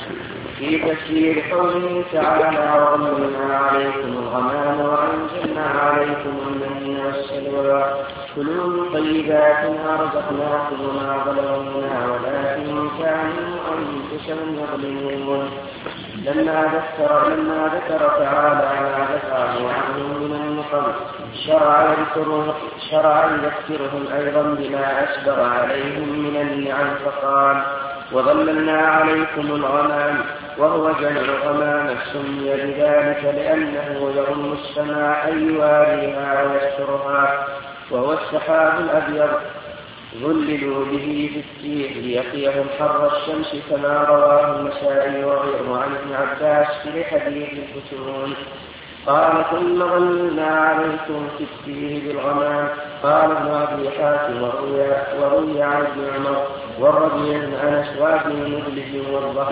في تفسير قوله تعالى وظللنا عليكم الغمام وأنزلنا عليكم المن والسلوى كلوا من طيبات ما رزقناكم وما ظلمونا ولكن كانوا أنفسهم يظلمون. لما ذكر تعالى ما ذكره عنهم من النقم شرع يذكرهم أيضا بما أسبغ عليهم من النعم فقال وظللنا عليكم الغمام وهو جمع غمام سمي بذلك لأنه يغم السماء أي يواريها ويسترها وهو السحاب الأبيض ظللوا به في التيه ليقيهم حر الشمس كما رواه النسائي وغيره عن ابن عباس في حديث الفتون قال ثم ظللنا عليكم في التيه بالغمام. قال ابن أبي حاتم وروي عن ابن عمر والربيع بن أنس وأبي مجلز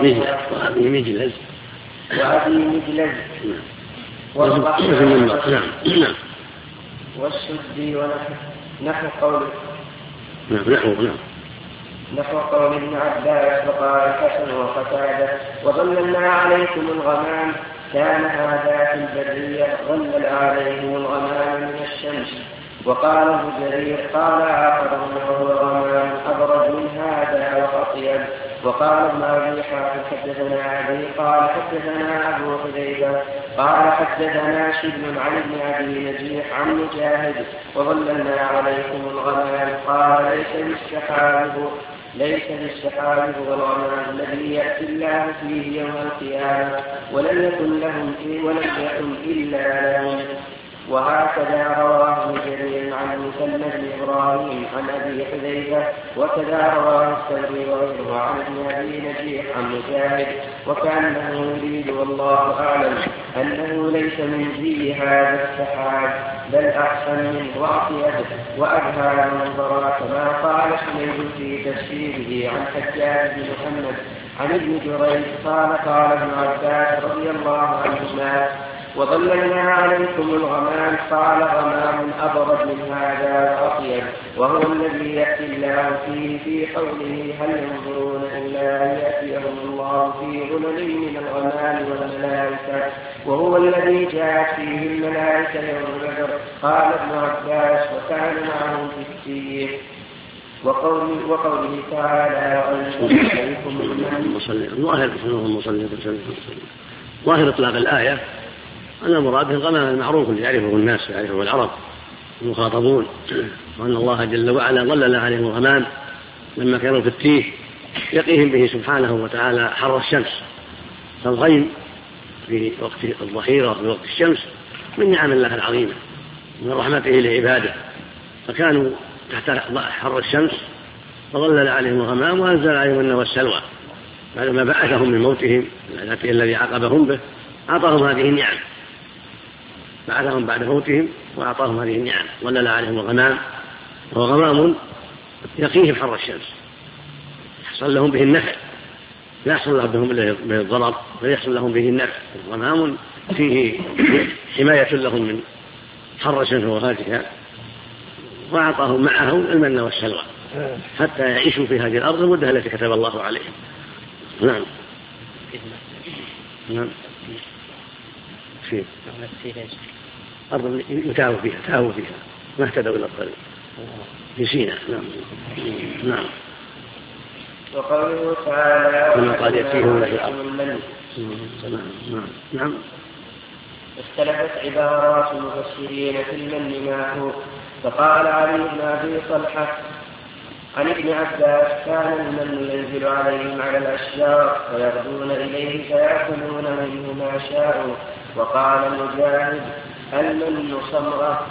والسدي ونحو قوله نحو قول ابن عباس وقال الحسن وقتادة وظللنا عليكم الغمام كان هذا في البرية ظلل عليهم الغمام من الشمس. وقال ابن جرير قال آخرون وهو غمام أبرد من هذا وأطيب. وقال ابن أبي حاتم حدثنا أبي قال حدثنا أبو حذيفة قال حدثنا شبل عن ابن أبي نجيح عن مجاهد وظللنا عليكم الغمام قال ليس بالسحاب والغمام الذي يأتي الله فيه يوم القيامة ولم يكن إلا لهم. وهكذا رواه ابن جرير عن مسلم بن إبراهيم عن أبي حذيفة وكذا رواه الثوري وغيره عن ابن أبي نجيح عن مجاهد وكأنه يريد والله أعلم أنه ليس من زي هذا السحاب بل أحسن منه وأطيب وأبهى منظرا كما قال حميد في تفسيره عن حجاج بن محمد عن ابن جريج قال ابن عباس رضي الله عنهما وظللنا عليكم الغمام قال غمام أبرد من هذا وأطيب وهو الذي يأتي الله فيه في قوله هل ينظرون إلا أن يأتيهم الله في ظلل من الغمام والملائكة وهو الذي جاءت فيه الملائكة يوم بدر. قال ابن عباس وكان معهم في التيه. وقوله تعالى وأنزلنا عليكم ظاهر إطلاق الآية أن المراد الغمام المعروف اللي يعرفه الناس يعرفه العرب المخاطبون وأن الله جل وعلا ظلل عليهم الغمام لما كانوا في التيه يقيهم به سبحانه وتعالى حر الشمس. فالغيم في وقت الظهيرة وفي وقت الشمس من نعم الله العظيمة من رحمته لعباده فكانوا تحت حر الشمس فظلل عليهم الغمام وأنزل عليهم المن والسلوى بعدما بعثهم من موتهم الذي عاقبهم به أعطاهم هذه النعم بعثهم بعد موتهم وأعطاهم هذه النعم ظلل عليهم الغمام وهو غمام يقيهم حر الشمس يحصل لهم به النفع لا يحصل لهم به الضرر بل يحصل لهم به النفع. غمام فيه حماية لهم من حر الشمس وغازها وأعطاهم معه المن والسلوى حتى يعيشوا في هذه الأرض المدة التي كتب الله عليهم. نعم في أرض يتاهوا فيها ما اهتدوا إلى الطريق في سيناء. نعم. وقوله تعالى كما قال يأتيهم في الأرض. نعم. اختلفت عبارات المفسرين في المن معه. فقال علي بن أبي طلحة عن ابن عباس كان المن ينزل عليهم على الأشجار فيغدون إليه فيأكلون منه ما شاءوا. وقال مجاهد المن صمرة.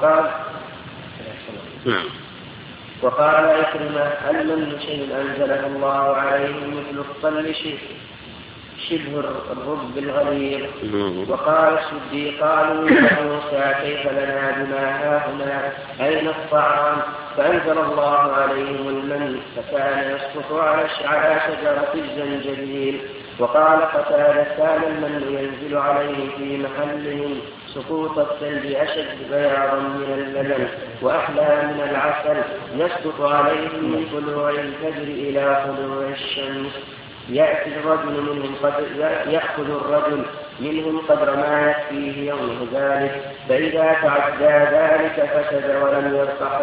وقال إكرمة المن شيء أنزله الله عليهم مثل الطل شبه الرب الغليظ. وقال السدي قالوا يا موسى كيف لنا بما هاهنا أين الطعام فأنزل الله عليهم المن فكان يسقط على شجرة الزنجبيل. وقال قتادة كان المن ينزل عليه في محلهم سقوط الثلج أشد بياضا من اللبن وأحلى من العسل يسقط عليهم من طلوع الفجر إلى طلوع الشمس. يأخذ الرجل منهم قدر ما يكفيه يومه ذلك، فإذا تعدى ذلك فسد ولم يبق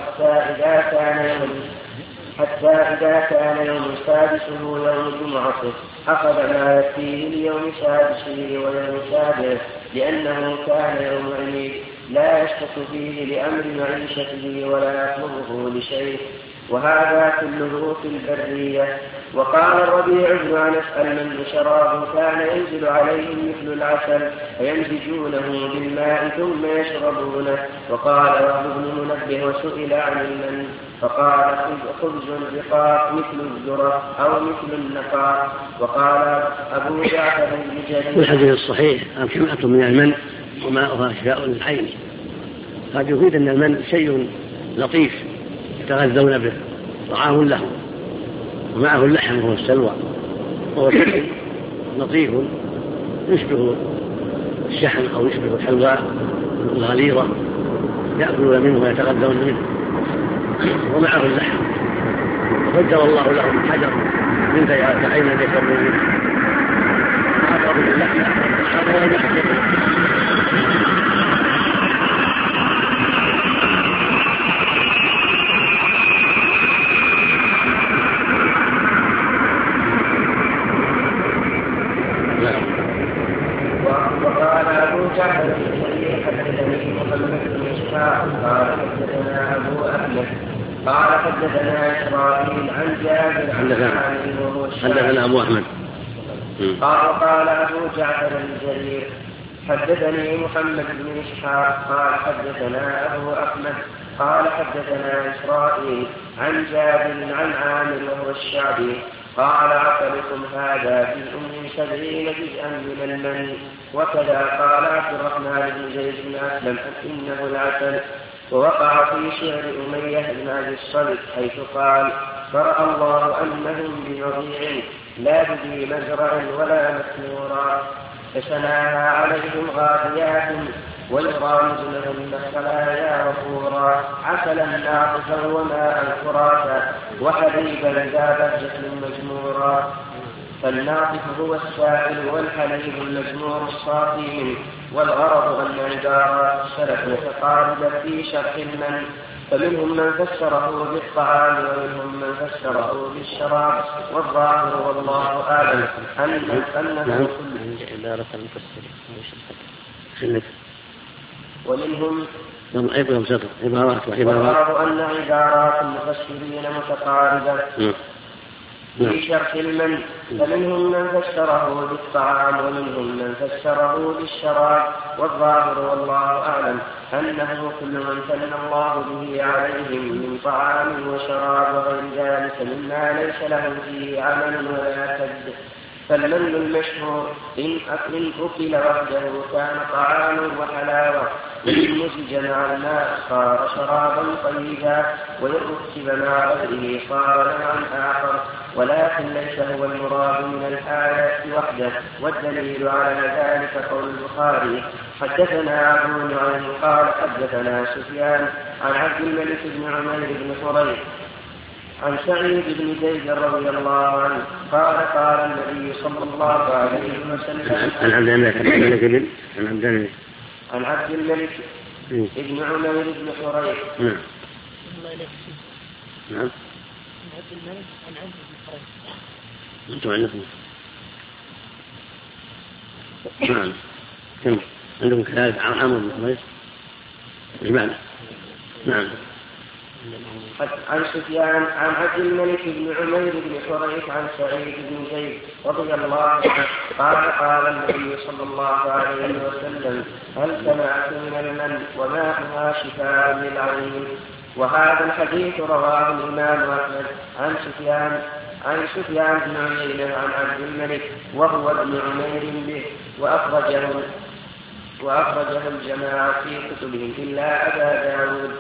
حتى إذا كان يوم سادسه يوم الجمعة أخذ ما يكفيه ليوم سادسه ويوم سابعه، لأنه كان يوم عيد لا يشتك فيه لأمر معيشته ولا يطلبه لشيء، وهذا كله في البرية. وقال الربيع بن أنس المن شراب كان ينزل عليهم مثل العسل فيمزجونه بالماء ثم يشربونه. وقال وهب بن منبه وسئل عن المن فقال خبز الرقاق مثل الذرة أو مثل النقاء. وقال أبو جعفر بن جرير والحديث الصحيح كمئة من المن وماؤها شفاء للعين. هذا يفيد أن المن شيء لطيف يتغذون به، طعام له ومعه اللحم وهو السلوى، وهو شيء لطيف يشبه الشحم أو يشبه الحلوى الغليظة يأكلون منه ويتغذون منه ومعه اللحم. فجر الله لهم حجر من عين يشربون منه وأقرب اللحم وقال أبو جعفر حدثني محمد بن إسحاق قال حدثنا أبو أحمد قال حدثنا إسرائيل عن جابر حدثنا أبو أحمد قال أبو جعفر الجرير حدثني محمد بن إسحاق قال حدثنا أبو أحمد قال حدثنا إسرائيل عن جابر عن عامر وهو الشعبي قال عقلكم هذا في 70 جزءا من المن. وكذا قال عبد الرحمن بن زيد بن أسلم إنه العسل. ووقع في شعر أمية بن أبي الصلت حيث قال فرأى الله أنهم بمضيع لا بذي مزرع ولا مسمورا فسناها عليهم غاديات والغامز لهن خلايا وفورا عسلا ناقصا وماء فراتا وحليبا ذا بهجة مجمورا. فالناقص هو السائل والحليب المجمور الصافي منه. والغرض أن عبارات السلف متقاربة في شرح المن، فمنهم من فسره بالطعام ومنهم من فسره بالشراب، والظاهر والله أعلم أنه عبارة المفسر ومنهم عبارات والغرض أن عبارات المفسرين متقاربة في شرح المن، فمنهم من فسره بالطعام ومنهم من فسره بالشراب، والظاهر والله أعلم أنه كل من ثنى الله به عليهم من طعام وشراب وغير ذلك مما ليس له فيه عمل ولا كد. فالمن المشهور إن أكل وحده كان طعاما وحلاوة، وإن مزج مع الماء صار شرابا طيبا، وإن ركب مع غيره صار نوعا آخر، ولكن ليس هو المراد من الآيات وحده. والدليل على ذلك قول البخاري حدثنا أبو نعيم قال حدثنا سفيان عن عبد الملك بن عمير بن حريث عن سعيد بن زيد رضي الله عنه قال قال النبي صلى الله عليه وسلم عن عبد الملك بن عمير بن حريث نعم عبد الملك عن عمرو بن حريث. أنتم عندكم نعم كم عندكم كذلك عن عمرو بن حريث إجمالا نعم. عن سفيان عن عبد الملك بن عمير بن حريث عن سعيد بن زيد رضي الله عنه قال قال النبي صلى الله عليه وسلم هل سمعت من المن وماءها شفاء للعين. وهذا الحديث رواه الإمام أحمد عن سفيان بن عمير عن عبد الملك وهو ابن عمير به، وأخرجه الجماعة في كتبهم إلا أبا داود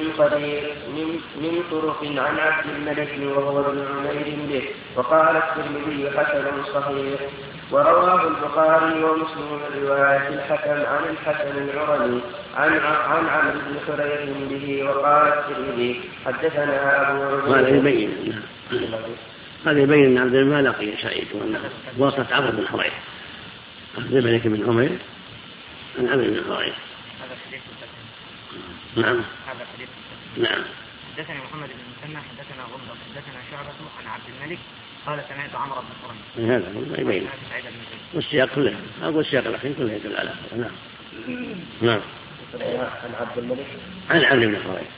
من طرق عن عبد الملك وهو ابن عمير به، وقال الترمذي حسن صحيح. ورواه البخاري ومسلم من رواية الحكم عن الحسن العرني عن عمرو بن حريث به، وقال الترمذي حدثنا أبو عبيدة هذا يبين أن عبد الملك ما لقي سعيد وأنه واسطة عبد بن حريث. عبد الملك بن عمير عن عبد بن حريث. نعم. نعم. حدثنا محمد بن مسنى حدثنا غندر حدثنا شعبة عن عبد الملك قال سمعت عمرو بن حريث. هذا يبين. والسياق كله أقول السياق الأخير كله يدل على هذا. نعم. عن عبد الملك عن عبد بن حريث.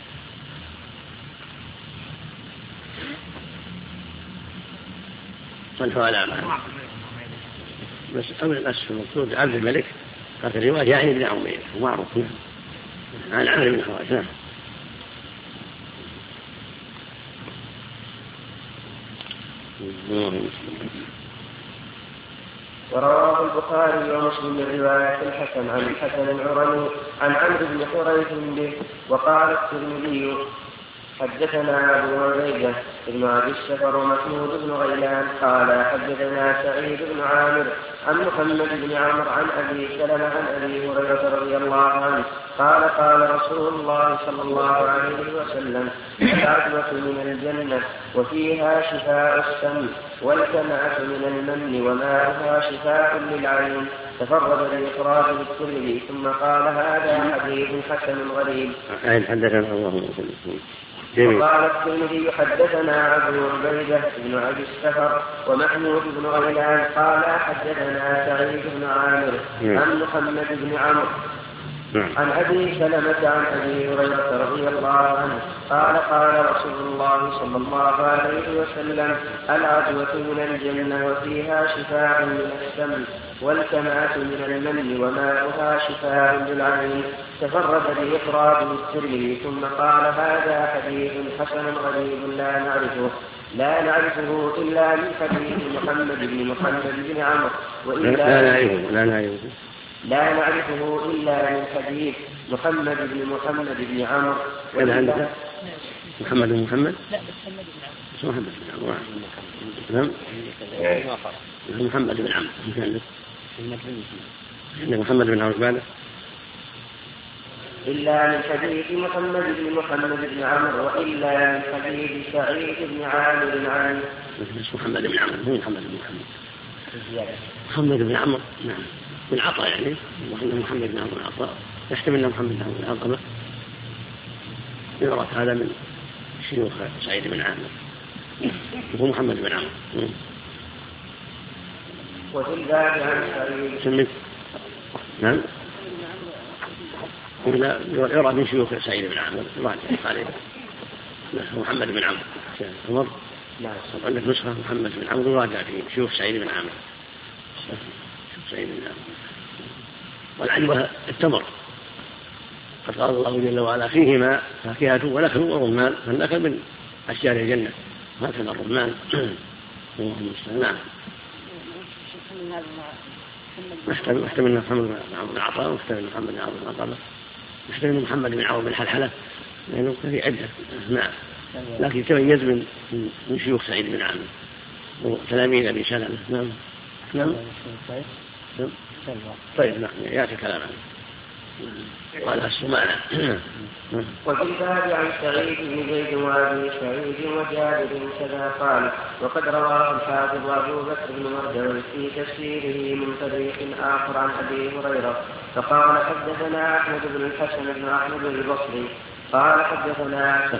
صنفوا على معه بس أول الأسف المقصود عبد الملك قال في الرواية يعني ابن عمير ومعروف عن عمرو بن حريث. نعم. ورواه البخاري ومسلم من رواية الحسن عن الحسن العرني عن عمرو بن حريث به. وقال الترمذي حدثنا أبو عبيدة بن أبي السفر ومحمود بن غيلان قال حدثنا سعيد بن عامر عن محمد بن عمرو عن أبي سلمة عن أبي هريرة رضي الله عنه قال قال رسول الله صلى الله عليه وسلم العدوة من الجنة وفيها شفاء السم والكمعة من المن وماؤها شفاء للعين. تفرد بإخراجه الترمذي ثم قال هذا حديث حسن غريب. وقال الترمذي حدثنا أبو عبيدة بن أبي السفر ومحمود بن غيلان قال حدثنا سعيد بن عامر عن محمد بن عمرو عن أبي سلمة عن أبي هريرة رضي الله عنه قال قال رسول الله صلى الله عليه وسلم العدوة من الجنة وفيها شفاء من السم والكمعة من المن وماؤها شفاء للعين. تفرد بإخراجه الترمذي ثم قال هذا حديث حسن غريب لا نعرفه إلا من حديث محمد بن عمرو لا نعرفه إلا من حديث محمد بن عمرو. محمد بن عمرو. نعم. محمد بن عمرو. محمد بن عمرو بعده. إلا من حديث محمد بن عمرو وإلا من حديث سعيد بن عامر عن محمد بن عمرو. محمد بن عمرو. نعم. من عطاء يعني محمد بن عمرو بن عطاء يحتمل أن محمد بن عمرو بن عطاء يعرف هذا من شيوخ سعيد بن عامر هو محمد بن عمرو. وفي الباب عن سعيد نعم يعرف من شيوخ سعيد بن عامر عليه محمد بن عمرو. عندك نسخة محمد بن عمرو راجع في شيوخ سعيد بن عامر. والعجوة التمر قد قال الله جل وعلا فيهما فاكهة ونخل ورمان فالنخل من أشجار الجنة هكذا الرمان. نعم. محتمل محمد بن عطاء محتمل محمد بن عمرو بن عطاء محتمل محمد بن عمرو بن حلحلة لأنه في عدة. نعم. لكن تميز من شيوخ سعيد بن عامر وتلاميذ أبي سلمة. نعم. نعم. طيب نعم يأتي كلام عنه. قال السماء. وفي الباب عن سعيد بن زيد وابي سعيد وجابر كذا قال وقد رواه الحافظ أبو بكر بن مردوي في تفسيره من طريق آخر عن أبي هريرة فقال حدثنا أحمد بن الحسن بن أحمد البصري قال حدثنا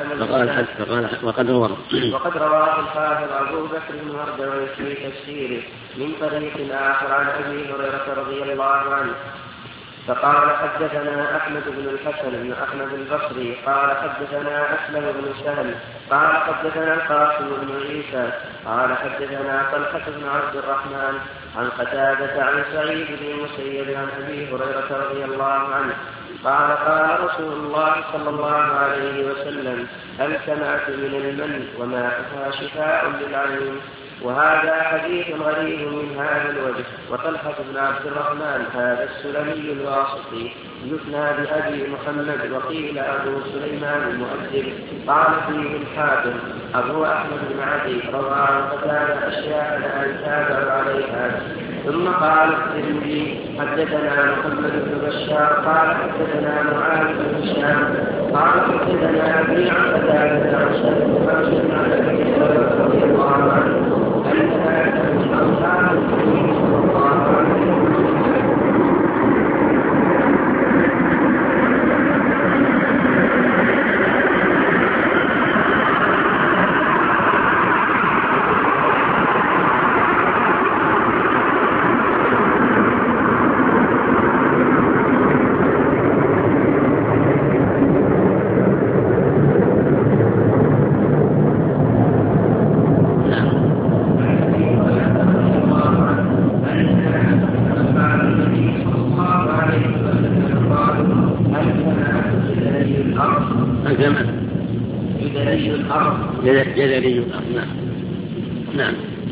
وقد رواه الحافظ أبو بكر بن مردوي في تفسيره من طريق آخر عن أبي هريرة رضي الله عنه فقال حدثنا أحمد بن الحسن بن أحمد البصري قال حدثنا أسلم بن سهل قال حدثنا القاسم بن عيسى قال حدثنا طلحة بن عبد الرحمن عن قتادة عن سعيد بن المسيب عن أبي هريرة رضي الله عنه قال قال رسول الله صلى الله عليه وسلم الكمعة من المن وماؤها شفاء للعين. وهذا حديث غريب من هذا الوجه. وطلحة بن عبد الرحمن هذا السلمي الواسطي يثنى بأبي محمد وقيل أبو سليمان المؤدب قال فيه الحاكم أبو أحمد بن عدي روى عن قتادة أشياء لا يتابع عليها. ثم قال الترمذي حدثنا محمد بن بشار قال حدثنا معاذ بن هشام قال حدثنا أبي عن قتادة عن أبي هريرة رضي الله عنه جدري الأرض. نعم.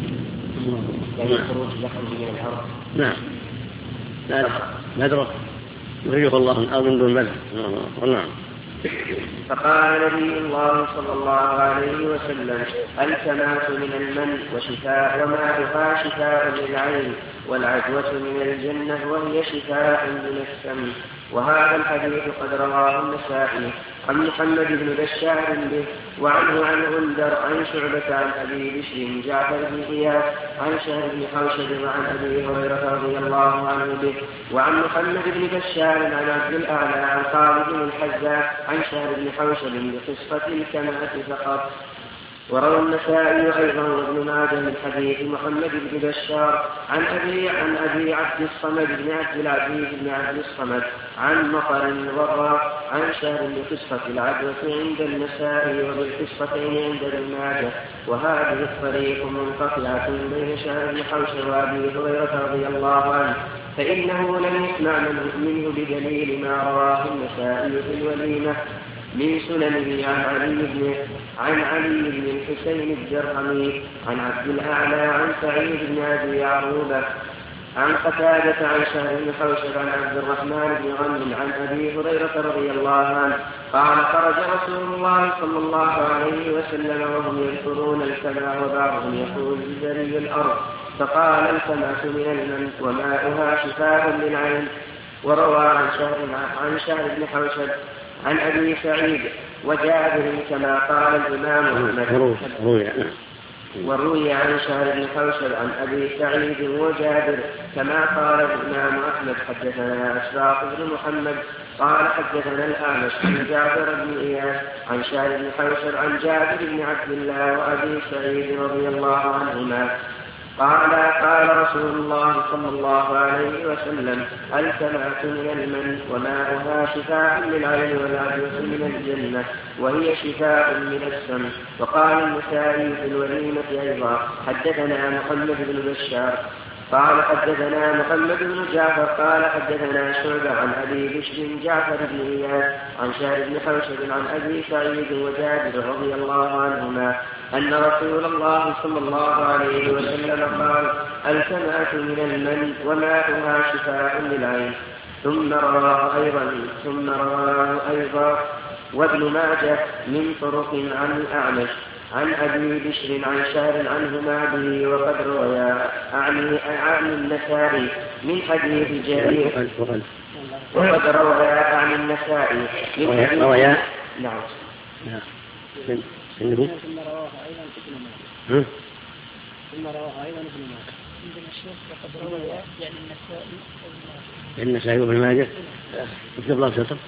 يعني الخروج يخرج من الأرض. نعم. لا بدر يخرجه الله من الأرض من دون بدر. نعم. فقال نبي الله صلى الله عليه وسلم: التماس من المن وشفاء وماؤها شفاء للعين، والعدوة من الجنة وهي شفاء من السم. وهذا الحديث قد رواه النسائي عن محمد بن بشار به، وعنه عن غندر عن شعبة عن أبي بشر جعفر بن إياس عن شهر بن حوشب وعن أبي هريرة رضي الله عنه به، وعن محمد بن بشار عن عبد الأعلى عن خالد بن الحذاء عن شهر بن حوشب بقصة الكمأة فقط. وروى النسائي أيضا وابن ماجه من حديث محمد بن بشار عن أبي عبد الصمد بن عبد العزيز بن عبد الصمد عن مطر وراء عن شهر بقصة العدوة عند النسائي وبالقصتين عند ابن ماجه. وهذه الطريق منقطعة بين شهر بن حوشب وأبي هريرة رضي الله عنه، فإنه لم يسمع منه بدليل ما رواه النسائي في الوليمة من سننه عن علي بن الحسين الجرهمي عن عبد الأعلى عن سعيد بن أبي عروبة عن قتادة عن شهر بن حوشب عن عبد الرحمن بن غنم عن أبي هريرة رضي الله عنه قال: خرج رسول الله صلى الله عليه وسلم وهم يذكرون الكمى وبعضهم يقول بجري الأرض، فقال: الكماة من المن وماؤها شفاء للعين. وروى عن شهر بن حوشب عن أبي سعيد وجابر كما قال الإمام أحمد. وروي عن شهر بن حوشب عن أبي سعيد وجابر كما قال الإمام أحمد. حدثنا أشراق بن محمد قال حدثنا الأعمش عن جابر بن إياس عن شهر بن حوشب عن جابر بن عبد الله وأبي سعيد رضي الله عنهما قال رسول الله صلى الله عليه وسلم: الكمأة من المن وماؤها شفاء للعين، والعدوة من الجنة وهي شفاء من السم. وقال النسائي في الوليمة أيضا: حدثنا محمد بن بشار قال حدثنا محمد بن جعفر قال حدثنا شعبة عن أبي بشر جعفر بن إياس عن شهر بن حوشب عن أبي سعيد وجابر رضي الله عنهما أن رسول الله صلى الله عليه وسلم قال: الكمأة من المن وماؤها شفاء للعين. ثم رواه أيضا وابن ماجه من طرق عن الأعمش عن أبي بشر عن شهر عنهما به، وقد رويا عن النسائي من حديث جرير. وقد رويا عن النسائي من حديث رويا. نعم. ثم رواه أيضا ابن ماجه. ثم رواه أيضا ابن ماجه. عندنا الشيخ وقد رويا يعني النسائي وابن ماجه. اكتب الله سطر.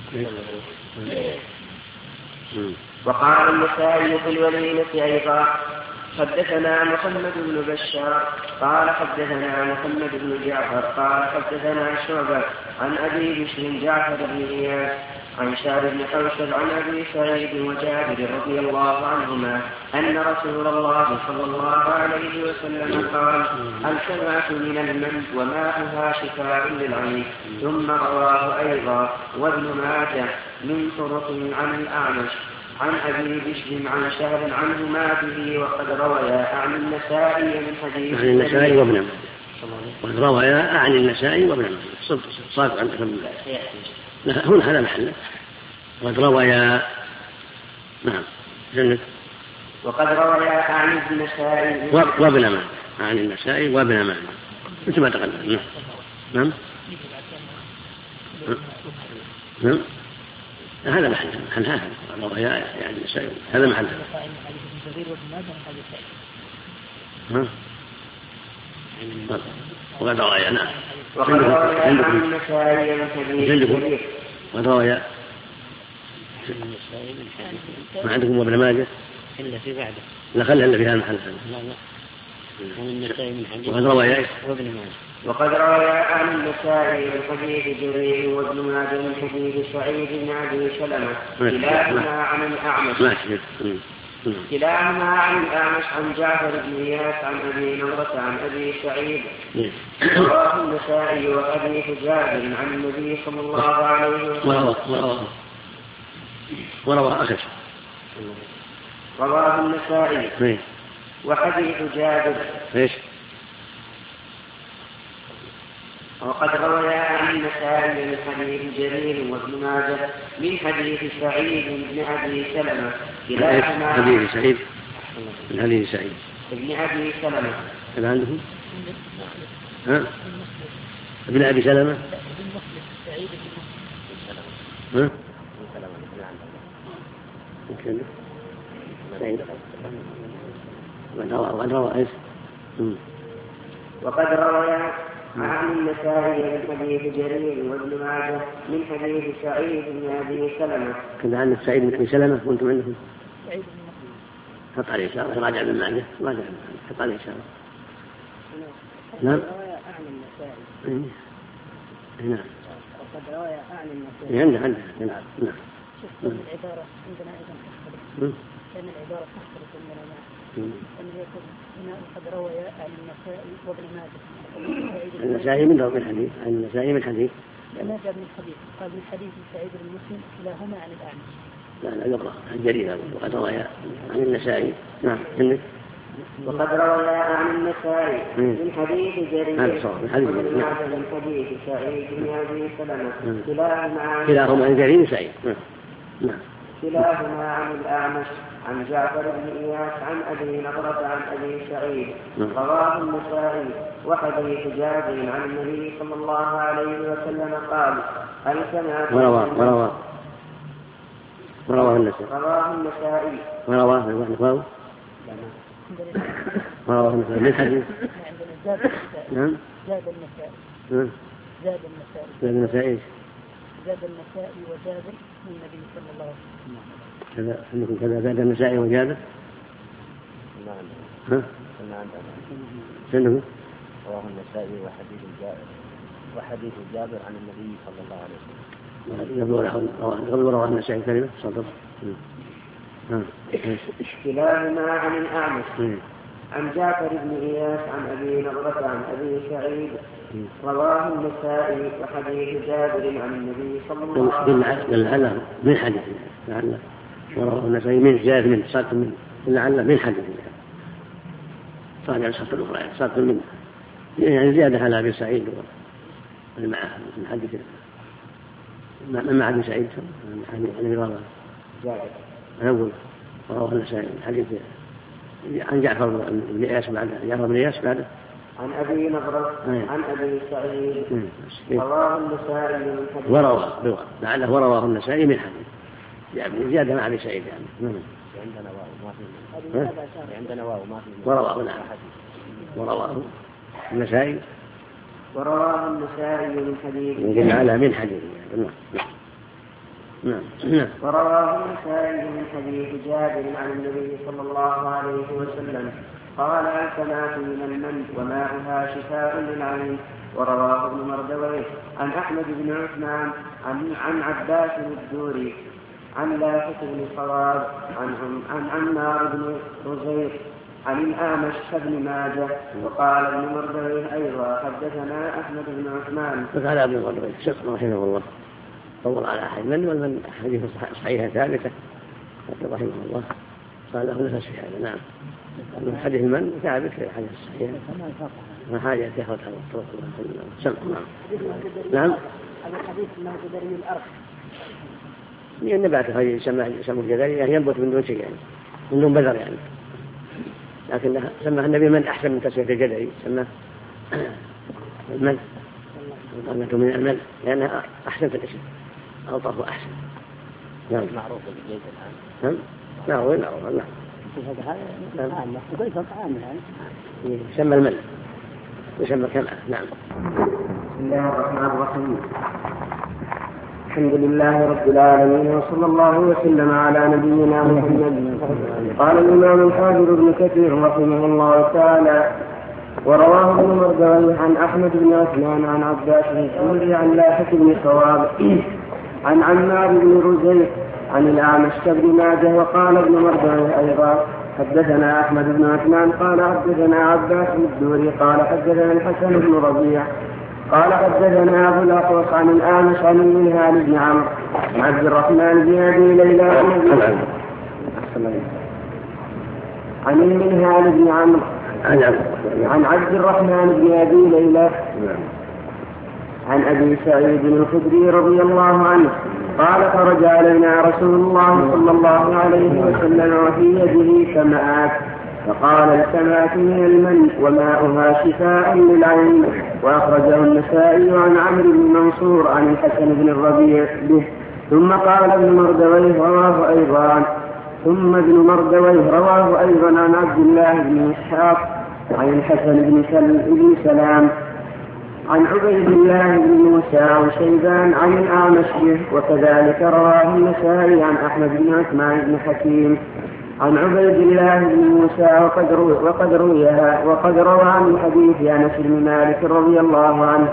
وقال النسائي في الوليمة أيضا: حدثنا محمد بن بشار قال حدثنا محمد بن جعفر قال حدثنا شعبة عن أبي بشر جعفر بن إياس عن شهر بن حوشب عن أبي سعيد وجابر رضي الله عنهما أن رسول الله صلى الله عليه وسلم قال: الكمأة من المن وماؤها شفاء للعين. ثم رواه أيضا وابن ماجه من طرق عن الأعمش عن أبي بشر عن شهر عنهما به، وقد رويا عن النسائي من حديث عن النسائي وابن ماجه. وقد رويا عن النسائي وابن ماجه. صادق عن هنا هذا محله. وقد رويا. نعم. جنة. وقد رويا عن النسائي وابن ماجه. عن النسائي وابن ماجه مثل ما تقدم. نعم. نعم. هذا محل هذا رويا يعني النسائي هذا محل. وقد رواية نعم. وقد رواية عن النسائي الكبير. وقد رواية ما عندكم ابن ماجه إلا في بعده. لا خلها إلا فيها محل. وقد رواية وقد روى عن النسائي من حديث جرير وابن ماجه من حديث سعيد بن أبي سلمة كلاهما عن الأعمش عن جعفر بن إياس عن أبي نضرة عن أبي سعيد. رواه النسائي وحديث جابر عن النبي صلى الله عليه وسلم. رواه النسائي وحديث جابر. وقد روى عن النسائي من حديث جرير وابن ماجه من حديث سعيد بن أبي سلمة كلاهما حديث سعيد ابن أبي سلمة. هذا عندكم؟ ابن أبي سلمة. وقد روى عن النسائي من حديث جرير وابن ماجه من حديث سعيد بن أبي سلمة. كان عندك سعيد بن أبي سلمة وأنتم عندكم حط عليه إشارة راجع ابن ماجه حط عليه إشارة. نعم. نعم. وقد روى عن النسائي. عندنا. نعم. العبارة عندنا أيضا تختلف. كان العبارة تختلف عندنا أن يكون هنا وقد روى عن النسائي وابن ماجه. النسائي من حديث ما جاء من حديث قال من حديث سعيد بن مسلم كلاهما عن الأعمش. لا يقرأ الجرير وقد روى عن النسائي. نعم. وقد روى عن النسائي من حديث جرير من حديث سعيد بن أبي سلمة كلاهما عن جرير سعيد. نعم. كلاهما عن الأعمش عن جعفر بن إياس عن أبي نضرة عن أبي سعيد. رواه النسائي وحديث جابر عن النبي صلى الله عليه وسلم قال هل سمعت ورواه النسائي من حديث نعم زاد النسائي وجابر من النبي صلى الله عليه وسلم. كذا زاد النسائي وجابر. سنه رواه النسائي وحديث جابر عن النبي صلى الله عليه وسلم. رواه النسائي كلمة صدق. كلاهما عن الأعمش عن جعفر بن إياس عن أبي نضرة عن أبي سعيد. رواه النسائي وحديث جابر عن النبي صلى الله عليه وسلم. لعله من حديث لعله ورواه النسائي من زاد من صدق من لعله من حديث صار على الصف الأخرى صار من يعني زيادة على أبي سعيد معه من حديث مع أبي سعيد عن رواه أقول رواه النسائي حديث عن جعفر بن إياس بعده عن أبي نضرة عن أبي سعيد. رواه النسائي من حديث لعله ورواه النسائي من حديث يعني زيادة مع أبي سعيد يعني. عندنا واو ما في ورواه النسائي من حديث على من حديث. نعم. ورواه النسائي من حديث جابر عن النبي صلى الله عليه وسلم قال الكنات من المن وماؤها شفاء للعين. ورواه ابن مردويه عن أحمد بن عثمان عن عباس الدوري عن لاحق بن صواب عن عمار بن رزيق عن الأعمش بن ماجه. وقال ابن مردويه أيضا حدثنا أحمد بن عثمان. فقال ابن مردويه رحمه الله طول على أحد من والمن حديث صحيحة ثابتة رحمه الله قال له نفس في هذا. نعم. حديث من ثابت في الحديث الصحيح ما حاجة تأخذ هذا الطرق. نعم. الحديث ما تدري من الأرض يعني النبات هذه يسمى الجذري يعني ينبت من دون شيء يعني من دون بذر يعني لكن سماه النبي من أحسن من تسوية الجذري سماه المن وقالته من المن لأنها أحسن في الاسم ألطف وأحسن. نعم. معروف بالجيد الآن. نعم. نعم. هذا عامة وكل فرق عامة يعني يسمى المل يسمى كمأة. نعم. بسم الله الرحمن الرحيم. الحمد لله رب العالمين وصلى الله وسلم على نبينا محمد. قال الإمام الحافظ ابن كثير رحمه الله تعالى: ورواه ابن مردويه عن أحمد بن عثمان عن عباس بن سوري عن لاحق بن صواب عن عمار بن رزيق عن الأعمش بن ماجه. وقال ابن مردويه أيضا: حدثنا أحمد بن عثمان قال حدثنا عباس بن الدوري قال حدثنا الحسن بن ربيع قال حدثنا أبو الأحوص عن الأعمش عن المنهال بن عمرو عن عبد الرحمن بن أبي ليلى عن المنهال بن عمرو عن عبد الرحمن بن أبي ليلى عن أبي سعيد الخدري رضي الله عنه قال: خرج علينا رسول الله صلى الله عليه وسلم وفي يده كمآت، فقال: الكمآت من المن وماؤها شفاء للعين. وأخرجه النسائي عن عمرو بن منصور عن الحسن بن الربيع به. ثم قال ابن مردويه رواه أيضا عن عبد الله بن إسحاق عن الحسن بن سلام عن عبيد الله بن موسى وشيبان عن الأعمش به. وكذلك رواه النسائي عن أحمد بن عثمان بن حكيم عن عبيد الله بن موسى وقد روى عن حديث أنس بن مالك رضي الله عنه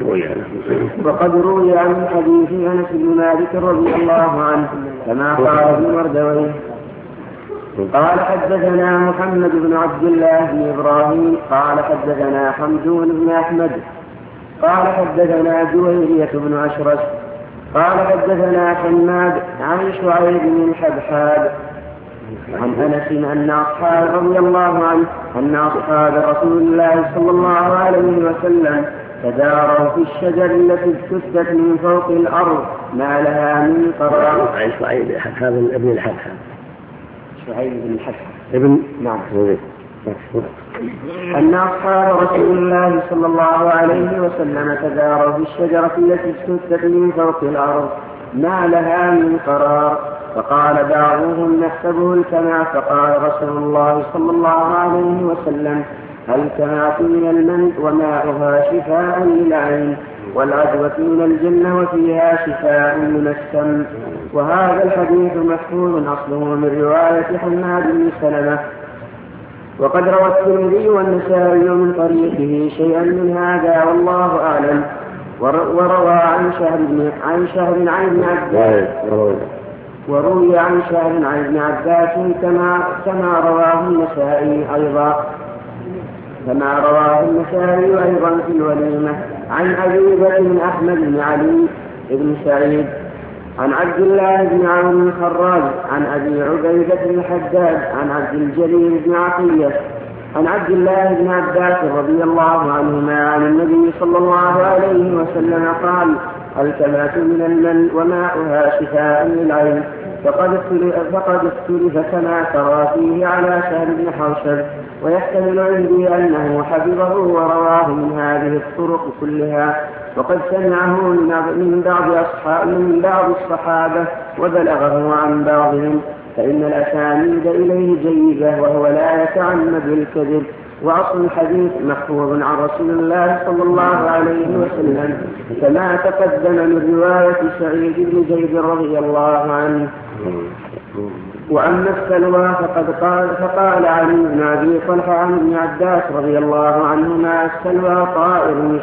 كما قال ابن مردويه. قال: حدثنا محمد بن عبد الله بن إبراهيم قال حدثنا حمدون بن أحمد قال حدثنا جويرية بن أشرس قال حدثنا حماد عن شعيب بن الحبحاب عن أنس أن أصحاب رضي الله عنه أن أصحاب رسول الله صلى الله عليه وسلم تداروا في الشجر التي اجتثت من فوق الأرض ما لها من قرار. عن شعيب ابن الحبحاب. شعيب بن الحبحاب ابن نعم. أن أصحاب رسول الله صلى الله عليه وسلم تداروا في الشجرة التي اجتثت من فوق الأرض ما لها من قرار. فقال بعضهم: نحسبه الكمع. فقال رسول الله صلى الله عليه وسلم: الكمعة من المن وماؤها شفاء للعين، والعدوة من الجنة وفيها شفاء من السم. وهذا الحديث محفوظ أصله من رواية حماد بن سلمة. وقد روى الترمذي والنسائي من طريقه شيئا من هذا والله أعلم. وروى عن شهر عن ابن عباس وروي عن شهر عن ابن عباس كما رواه النسائي أيضا في الوليمة عن أبي بكر أحمد بن علي بن سعيد عن عبد الله بن عون الخراج عن أبي عبيدة بن حداد عن عبد الجليل بن عطية عن عبد الله بن عباس رضي الله عنهما عن النبي صلى الله عليه وسلم قال: الكمعة من المن وماؤها شفاء للعين. فقد اختلف كما ترى فيه على سهل بن حوشب، ويحتمل عندي أنه حفظه ورواه من هذه الطرق كلها، وقد سمعه من بعض الصحابة وبلغه عن بعضهم، فإن الأسانيد إليه جيدة وهو لا يتعمد الكذب. وأصل الحديث محفوظ عن رسول الله صلى الله عليه وسلم كما تقدم من رواية سعيد بن زيد رضي الله عنه. وأما السلوى فقال علي بن أبي طلحة عن ابن عباس رضي الله عنهما: السلوى طائر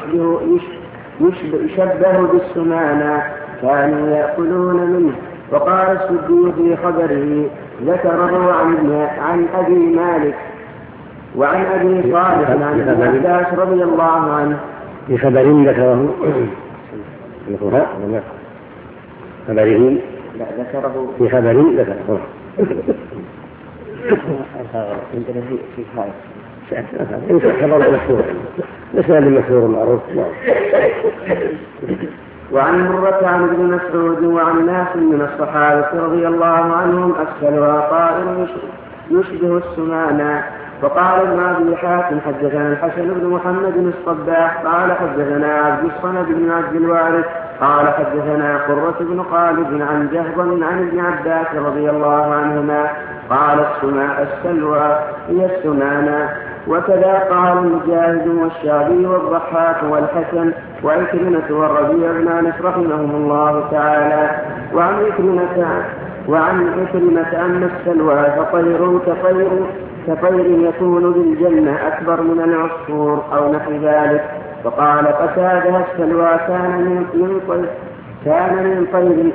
يشبه بالسمانة كانوا يأكلون منه. وقال السدي في خبره ذكره عن أبي مالك وعن أبي صالح عن ابن عباس رضي الله عنه في خبر ذكره في خبر ذكره خبر مشهور مثل المشهور المعروف. وعن مرة عن ابن مسعود وعن ناس من الصحابة رضي الله عنهم: السلوى طائر يشبه السمانة. وقال ابن أبي حاتم: حدثنا الحسن بن محمد الصباح قال حدثنا عبد الصمد بن عبد الوارث قال حدثنا قرة بن خالد عن جهضم عن ابن عباس رضي الله عنهما قال السلوى هي السمانة. وكذا قال المجاهد والشعبي والضحاك والحسن وعكرمة والربيع بن أنس رحمهم الله تعالى. وعن عكرمة أن السلوى فطير كطير يكون بالجنة أكبر من العصفور أو نحو ذلك. فقال قتادة السلوى كان من طير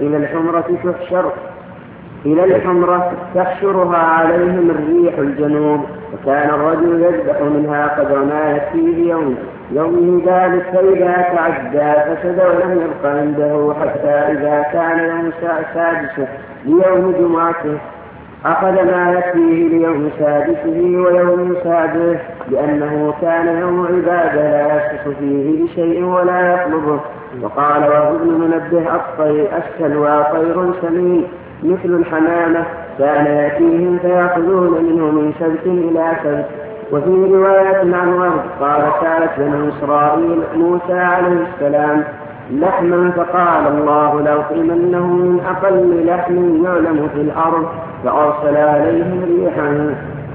إلى الحمرة تحشرها عليهم الريح الجنوب. وكان الرجل يذبح منها قدر ما يكفيه يومه ذلك، فإذا تعدى فسد ولم يبق عنده حتى إذا كان يوم سادسه ليوم جمعته أخذ ما يكفيه ليوم سادسه ويوم سابعه، لأنه كان يوم عبادة لا يشرك فيه بشيء ولا يطلبه. وقال وهو ابن منبه السلوى طير سمين مثل الحمامة، كان يأتيهم فيأخذون منه من سبت إلى سبت. وفي رواية عن وهب قال كانت بنو إسرائيل موسى عليه السلام لحما فقال الله لأطعمنه من أقل لحم يعلم في الأرض، فأرسل عليهم ريحا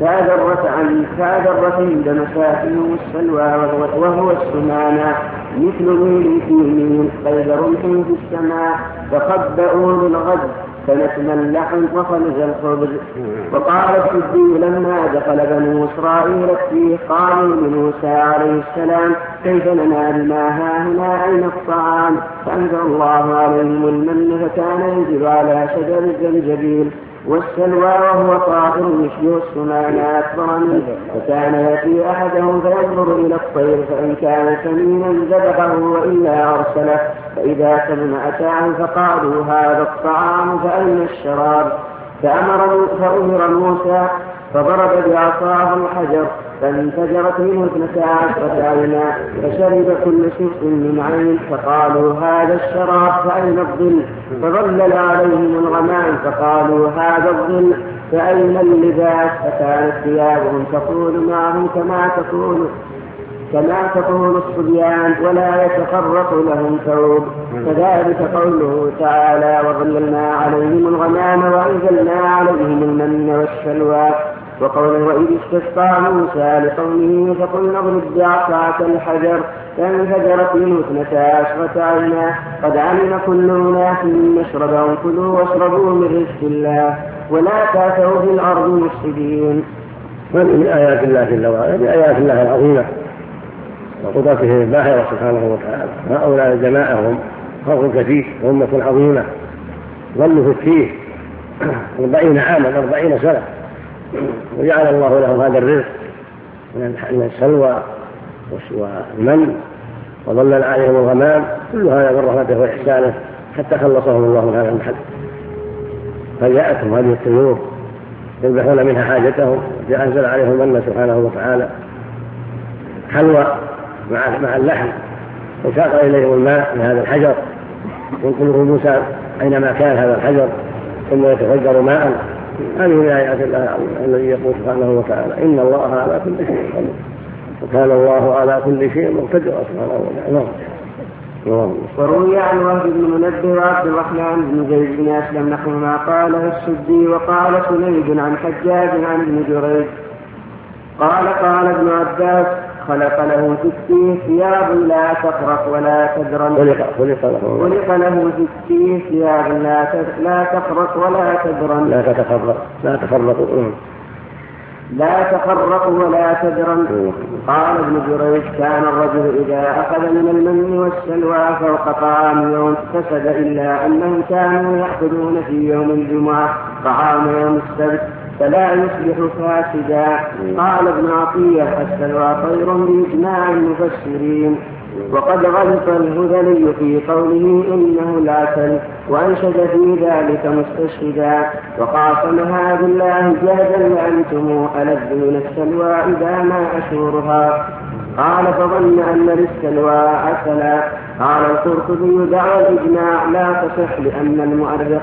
فأدرت عند مساكنهم السلوى وهو السمانة مثل ميل في ميل قيد رمح في السماء، فخبأوا للغد فنتم اللحم وخلج الخبز. وقال السدي لما دخل بنو إسرائيل فيه قالوا لموسى عليه السلام كيف ننال ما هاهنا أين الطعام؟ فأنزل الله عليهم المن فكان ينزل على شجر الزنجبيل والسلوى وهو طائر يشبه السمانة أكبر منه، فكان يأتي أحدهم فينظر إلى الطير فإن كان سمينا ذبحه وإلا أرسله، فإذا سمن أتاه فقالوا هذا الطعام فأين الشراب؟ فأمر موسى فضرب بعصاه الحجر فانفجرت منه 12 عينا، فشرب كل شيء من عين، فقالوا هذا الشراب فأين الظل؟ فظلل عليهم الغمام فقالوا هذا الظل فأين اللباس؟ فكانت ثيابهم تقول معهم كما تقول الصبيان ولا يتفرق لهم ثوب. كذلك قوله تعالى وظللنا عليهم الغمام وأنزلنا عليهم المن والسلوى. وقوله وإذ استسقى موسى لقومه فقلنا اضرب بعصاك الحجر فانفجرت منه 12 عينا قد علم كل أناس مشربهم كلوا واشربوا من رزق الله ولا تعثوا في الأرض مفسدين. هذه من آيات الله جل وعلا، من آيات الله العظيمة وقدرته الباهرة سبحانه وتعالى. هؤلاء جماعهم خلق كثير وأمة عظيمة ظلوا في التيه 40 عاما 40 سنة، وجعل الله لهم هذا الرزق من السلوى والمن وظلل عليهم الغمام، كل هذا من رحمته وإحسانه حتى خلصهم الله من هذا المحل. فجاءتهم هذه الطيور يذبحون منها حاجتهم، أنزل عليهم المن سبحانه وتعالى حلوى مع اللحم، وساق إليهم الماء من هذا الحجر ينقله موسى أينما كان هذا الحجر ثم يتفجر ماء. هذه من آيات الله الذي يقول سبحانه وتعالى إن الله على كل شيء قدير وكان الله على كل شيء مقتدرا سبحانه وتعالى. وروي عن وهب بن منبه وعبد الرحمن بن زيد بن أسلم نحو ما قاله السدي. وقال سنيد عن حجاج عن ابن جريج قال ابن عباس خلق له في التيه ثياب لا تفرق ولا تدرن. خلق له في التيه ثياب لا تفرق ولا تدرن. لا تفرق ولا تدرن. قال ابن جريج كان الرجل إذا أخذ من المن والسلوى فوق طعام يوم فسد، إلا أنهم كانوا يأخذون في يوم الجمعة طعام يوم السبت فلا يصبح فاسدا. قال ابن عطية السلوى طير بإجماع المفسرين. وقد غلط الهذلي في قوله إنه العسل وأنشد في ذلك مستشهدا، وقاسمها بالله جهدا لأنتم ألذ من السلوى إذا ما أشورها. قال فظن أن للسلوى عسلا. قال القرطبي دعوى الإجماع لا تصح لأن المؤرخ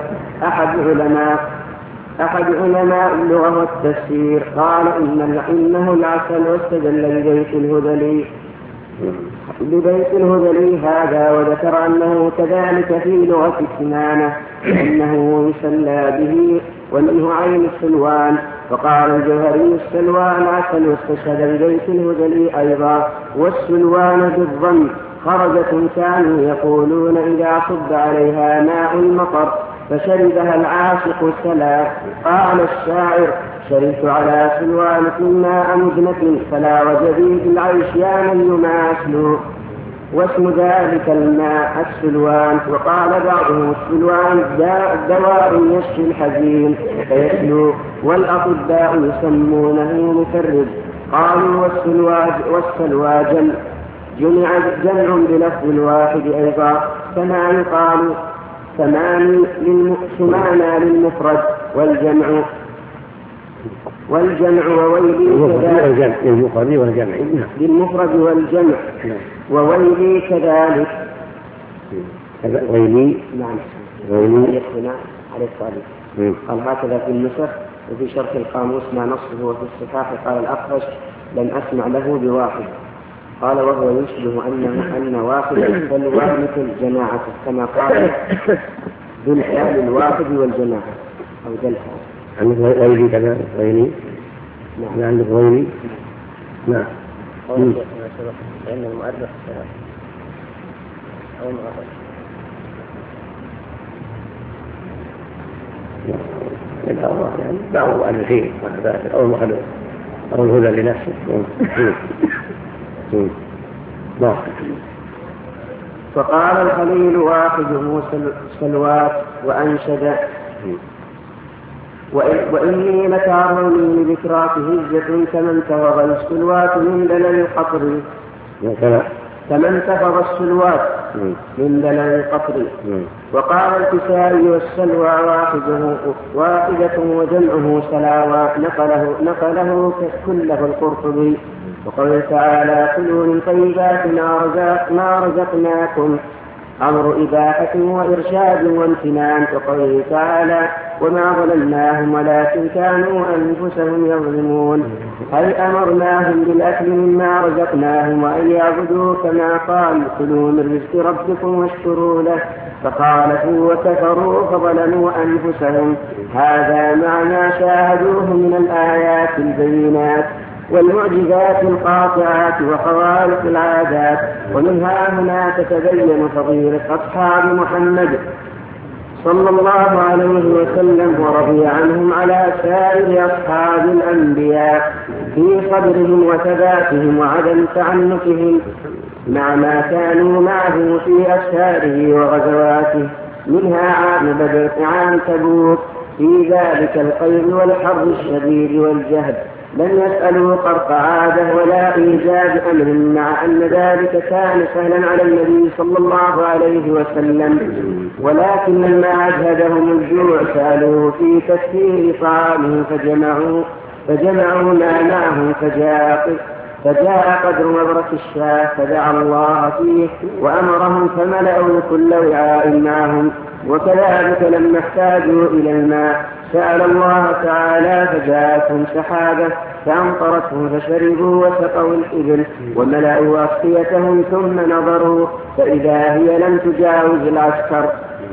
أحد علماء اللغة والتفسير قال إنه العسل واستدل ببيت الهذلي ببيت الهذلي هذا، وذكر أنه كذلك في لغة كنانة أنه يسلى به، ومنه عين السلوان. وقال الجوهري السلوان عسل، واستشهد ببيت الهذلي أيضا. والسلوان بالضم خرجة كانوا يقولون إذا صب عليها ماء المطر فشربها العاشق سلا. قال الشاعر: شربت على سلوانة ماء مزنة فلا وجدي بالعيش يا من يماثل، واسم ذلك الماء السلوان. وقال بعضهم: السلوان دواء يشفي الحزين فيسلو، والأطباء يسمونه مفرد. قالوا والسلوى جمع بلفظ الواحد أيضا، كما يقال ثمان للمفرد والجمع وويلي للمفرد والجمع وويلي كذلك. ويلي نعم ويلي يقتنع على الصالح. قال هكذا في النسخ، وفي شرح القاموس ما نصه، وفي الصحاح قال الأخرج: لم أسمع له بواحد. قال: وهو يشبه أن واحد السلوى مثل جماعة، كما قال ذو الحال الواحد والجماعة أو ذو الحال. عندك غيري كذا غيري؟ نعم عندك غيري. نعم. لأن المؤرخ أو المؤرخ يعني بعض المؤرخين أو الهدى لنفسه. فقال الخليل: واحده سلوات، وأنشد: وإني لتعرضني لذكراك هجة كمن تفض السلوات من دلل القطر. كمن تفض السلوات من دلل القطر. وقال الكسائي: والسلوى واحدة وجمعه سلاوى، نقله كله القرطبي. وقال تعالى: كلوا من طيبات ما رزقناكم، أمر إباحة وإرشاد وامتنان. وقال تعالى: وما ظلمناهم ولكن كانوا أنفسهم يظلمون، أي أمرناهم بالأكل مما رزقناهم وأن يعبدوا كما قال: كلوا من رزق ربكم واشكروا له. فخالفوا وكفروا فظلموا أنفسهم. هذا مع ما شاهدوه من الآيات البينات والمعجزات القاطعات وخوارق العادات. ومنها هنا تتبين فضيلة أصحاب محمد صلى الله عليه وسلم، ورضي عنهم على سائر أصحاب الأنبياء في صبرهم وثباتهم وعدم تعنتهم مع ما كانوا معه في أسفاره وغزواته، منها عام بدر، عام تبوك، في ذلك القيد والحر الشديد والجهد لم يسألوا قرط عادة ولا إيجاد أمر، مع أن ذلك كان سهلا على النبي صلى الله عليه وسلم، ولكن لما أجهدهم الجوع سألوه في تكثير طعامه فجمعوا ما معه، فجاء قدر مبرك الشاه فدعا الله فيه وأمرهم فملأوا كل وعاء معهم. وكذلك لما احتاجوا إلى الماء سأل الله تعالى فجاءتهم سحابة فأمطرتهم فشربوا وسقوا الإبل وملأوا أسقيتهم ثم نظروا فإذا هي لم تجاوز العسكر.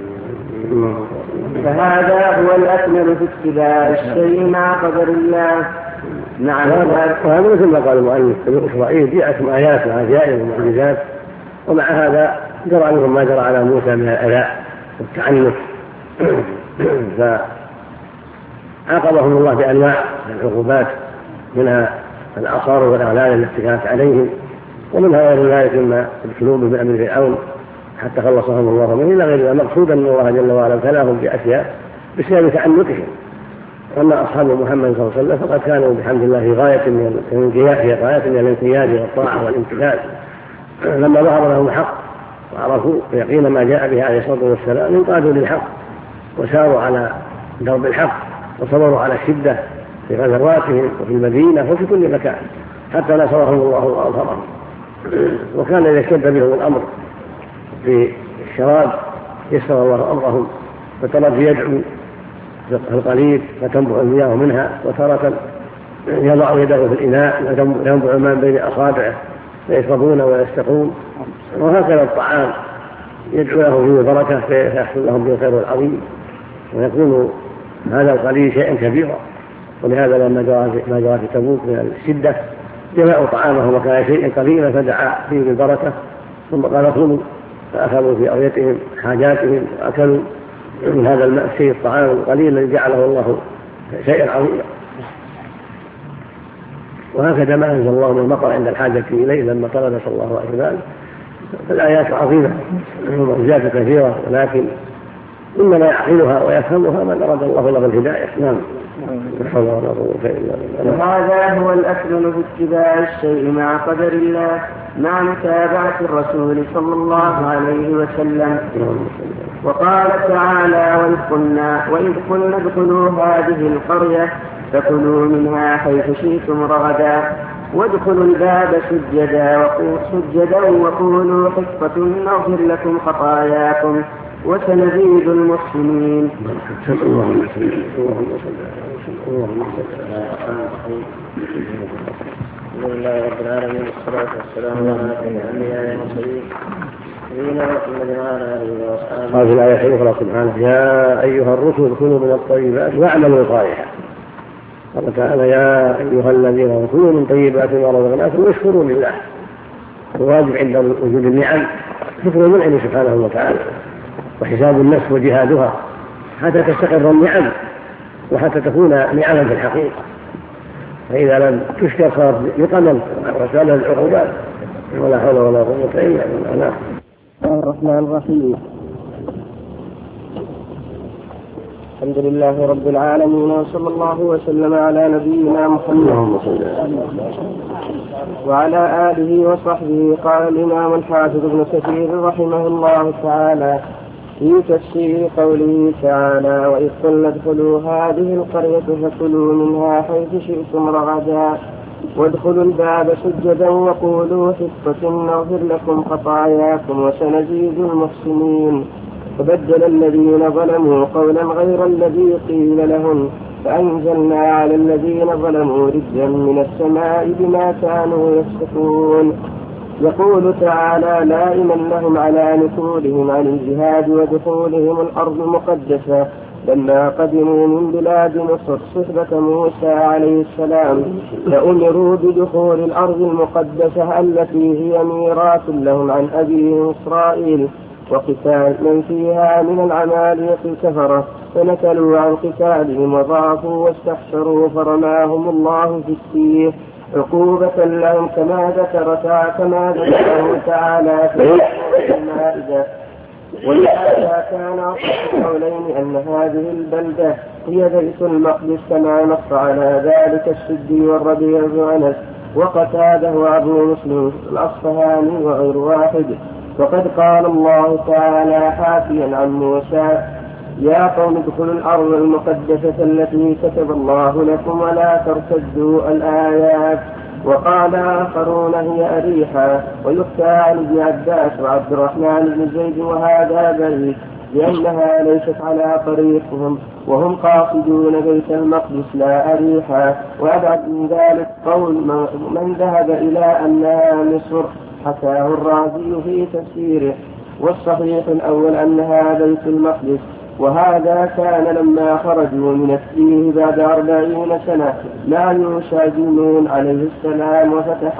فهذا هو الأكمل في اتباع الشيء مع قدر الله. نعم. وهذا مثل ما قال المؤلف: بني إسرائيل جاءتهم آيات وعجائب ومعجزات، ومع هذا جرى لهم ما جرى على موسى من الأذى والتعنت، فعاقبهم الله بأنواع من العقوبات، منها العصار والأغلال التي كانت عليهم، ومنها غير ذلك مما ابتلوا به بأمر فرعون حتى خلصهم الله منه، إلى غير ذلك. مقصودا أن الله جل وعلا ابتلاهم بأشياء بسبب تعنتهم. أما أصحاب محمد صلى الله عليه وسلم فقد كانوا بحمد الله غاية من الانقياد والطاعة والامتثال، لما ظهر لهم الحق وعرفوا ويقين ما جاء به عليه الصلاة والسلام انقادوا للحق وساروا على درب الحق وصبروا على الشدة في غزواتهم وفي المدينة وفي كل مكان حتى نصرهم الله وأظهرهم. وكان إذا اشتد بهم الأمر في الشراب يسر الله أمرهم، فترى يدعو القليل فتنبع المياه منها، وتارة يضع يده في الإناء وينبع الماء بين أصابعه فيشربون ويستقون، وهكذا الطعام يدعو له فيه البركة فيحصل لهم به الخير العظيم ويكون هذا القليل شيئا كبيرا. ولهذا لما جاء في تبوك من الشدة جمعوا طعامهم وكان شيئا قليلا فدعا فيه بالبركة ثم قال كلوا فأخذوا في أريتهم حاجاتهم وأكلوا من هذا الشيء الطعام القليل الذي جعله الله شيئا عظيما. وهكذا ما أنزل الله من المطر عند الحاجة إليه لما طلب صلى الله عليه وسلم. فالآيات عظيمة ومعجزات كثيرة ولكن إنما يعقلها ويفهمها من أراد الله له الهداية. نعم. وهذا هو الأكمل في اتباع الشيء مع قدر الله مع متابعة الرسول صلى الله عليه وسلم. وقال تعالى وإذ قلنا ادخلوا هذه القرية فكلوا منها حيث شئتم رغدا وادخلوا الباب سجدا وقولوا حطة نغفر لكم خطاياكم وسنزيد المحسنين. الحمد لله رب العالمين والصلاة والسلام على الأنبياء والمرسلين نبينا محمد وعلى آله وأصحابه. هذه الآية أخرى سبحانه يا أيها الرسل كلوا من الطيبات واعملوا صالحا. قال تعالى يا أيها الذين كلوا من طيبات ما رزقناكم واشكروا لله. الواجب عند وجود النعم شكر المنعم سبحانه وتعالى وحساب النفس وجهادها حتى تستقر النعم وحتى تكون نعما في الحقيقة. فإذا لم تشكر صارت نقما وسألها العقوبات ولا حول ولا قوة إلا بالله. الرحمن الرحيم. الحمد لله رب العالمين وصلى الله وسلم على نبينا محمد وعلى آله وصحبه. قال الإمام الحافظ ابن كثير رحمه الله تعالى في تفسير قوله تعالى وإذ قلنا ادخلوا هذه القرية فكلوا منها حيث شئتم رغدا وادخلوا الباب سجدا وقولوا حطة نغفر لكم خطاياكم وسنزيد المحسنين. فبدل الذين ظلموا قولا غير الذي قيل لهم فأنزلنا على الذين ظلموا رجزا من السماء بما كانوا يفسقون. يقول تعالى لائما لهم على نفورهم عن الجهاد ودخولهم الأرض المقدسة لما قدموا من بلاد مصر صحبة موسى عليه السلام فأمروا بدخول الأرض المقدسة التي هي ميراث لهم عن أبيهم إسرائيل وقتال من فيها من العمالقة الكفرة فنكلوا عن قتالهم وضعفوا واستحسروا فرماهم الله في السيف عقوبة لهم كما ذكره تعالى في المائدة. ولهذا كان أصح القولين أن هذه البلدة هي بيت المقدس كما نص على ذلك السدي والربيع بن أنس وقتاده وأبو مسلم الأصفهاني وغير واحد. وقد قال الله تعالى حاكيا عن موسى يا قوم ادخلوا الأرض المقدسة التي كتب الله لكم ولا ترتدوا الآيات. وقال آخرون هي أريحا. ويحكى عن ابن عباس وعبد الرحمن بن زيد وهذا بعيد لأنها ليست على طريقهم وهم قاصدون بيت المقدس لا أريحا. وأبعد من ذلك قول من ذهب إلى أنها مصر حكاه الرازي في تفسيره. والصحيح الأول أنها بيت المقدس. وهذا كان لما خرجوا من السجن بعد 40 سنة لا يوشع جنون عليه السلام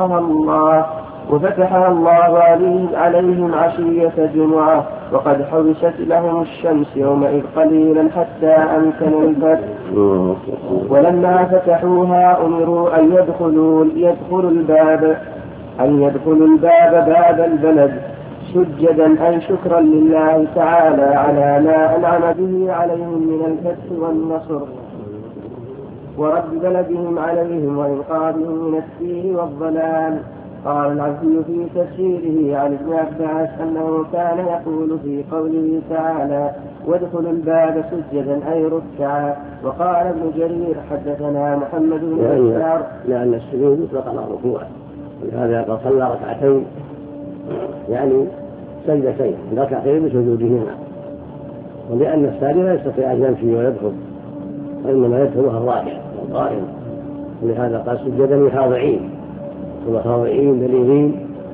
وفتحها الله عليهم عشية جمعة وقد حبست لهم الشمس يومئذ قليلا حتى أمكن الفتح. ولما فتحوها أمروا أن يدخلوا الباب باب البلد سجدا أي شكرا لله تعالى على ما أنعم به عليهم من الفتح والنصر ورد بلدهم عليهم وإنقاذهم من السير والضلال. قال العزي في تفسيره عن ابن عباس أنه كان يقول في قوله تعالى وادخلوا الباب سجدا أي ركعا. وقال ابن جرير حدثنا محمد بن بشار لأن السجود يطلق على الركوع ولهذا قد صلى ركعتين يعني سجدتين ركعتين بسجودهما. ولأن الساجد لا يستطيع أن يمشي ويدخل وإنما يدخلها الراكع والقائم ولهذا قال سجدا خاضعين وخاضعين دليلين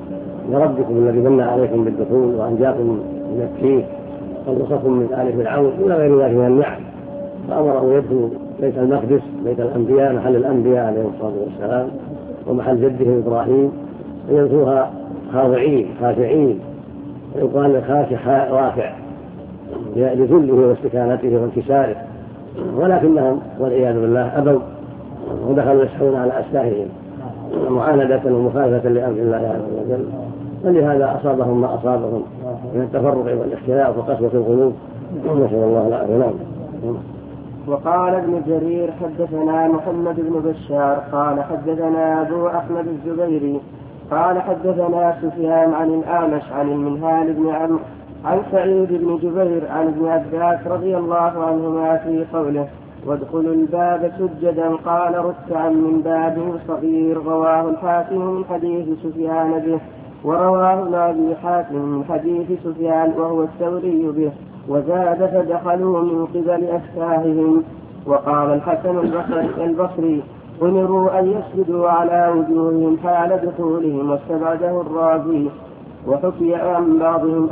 لربكم الذي من عليكم بالدخول وأنجاكم من التيه وخلصكم من آل فرعون إلى غير ذلك من النعم. فأمره يدخل بيت المقدس بيت الأنبياء محل الأنبياء عليهم الصلاة والسلام ومحل جده إبراهيم، فيدخلوها خاضعين خاشعين، ويقال الخاشع رافع لذله واستكانته وانكساره، ولكنهم والعياذ بالله أبوا ودخلوا يسحون على أسلاحهم معاندة ومخالفة لأمر الله عز وجل، فلهذا أصابهم ما أصابهم من التفرق والاختلاف وقسوة القلوب، نسأل الله العافية. وقال ابن جرير حدثنا محمد بن بشار قال حدثنا أبو أحمد الزبيري قال حدثنا سفيان عن الأعمش عن المنهال بن عمرو عن سعيد بن جبير عن ابن عباس رضي الله عنهما في قوله وادخلوا الباب سجدا قال ركعا من باب صغير، رواه الحاكم من حديث سفيان به، ورواه ابن أبي حاتم من حديث سفيان وهو الثوري به، وزاد فدخلوا من قبل أفكاههم. وقال الحسن البصري أمروا أن يسجدوا على وجوههم حال دخولهم، واستبعده الرازي. وحكى عن بعضهم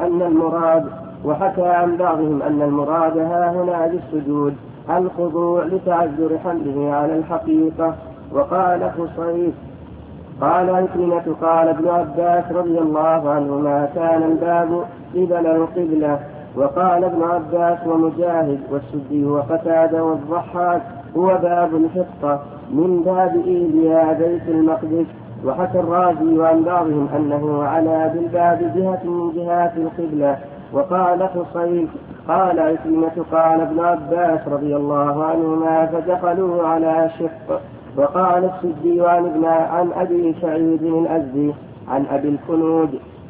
أن المراد ها هنا بالسجود الخضوع لتعذر حمله على الحقيقة. وقال خصيف قال عكرمة قال ابن عباس رضي الله عنهما كان الباب قبل القبلة. وقال ابن عباس ومجاهد والسدي وقتادة والضحاك هو باب الحطة من باب إيليا بيت المقدس. وحكى الرازي عن بعضهم أنه على بالباب جهة من جهات القبلة. وقال خصيف قال عكرمة قال ابن عباس رضي الله عنهما فدخلوا على شق. وقال السدي عن أبي سعيد الأزدي عن أبي الكنود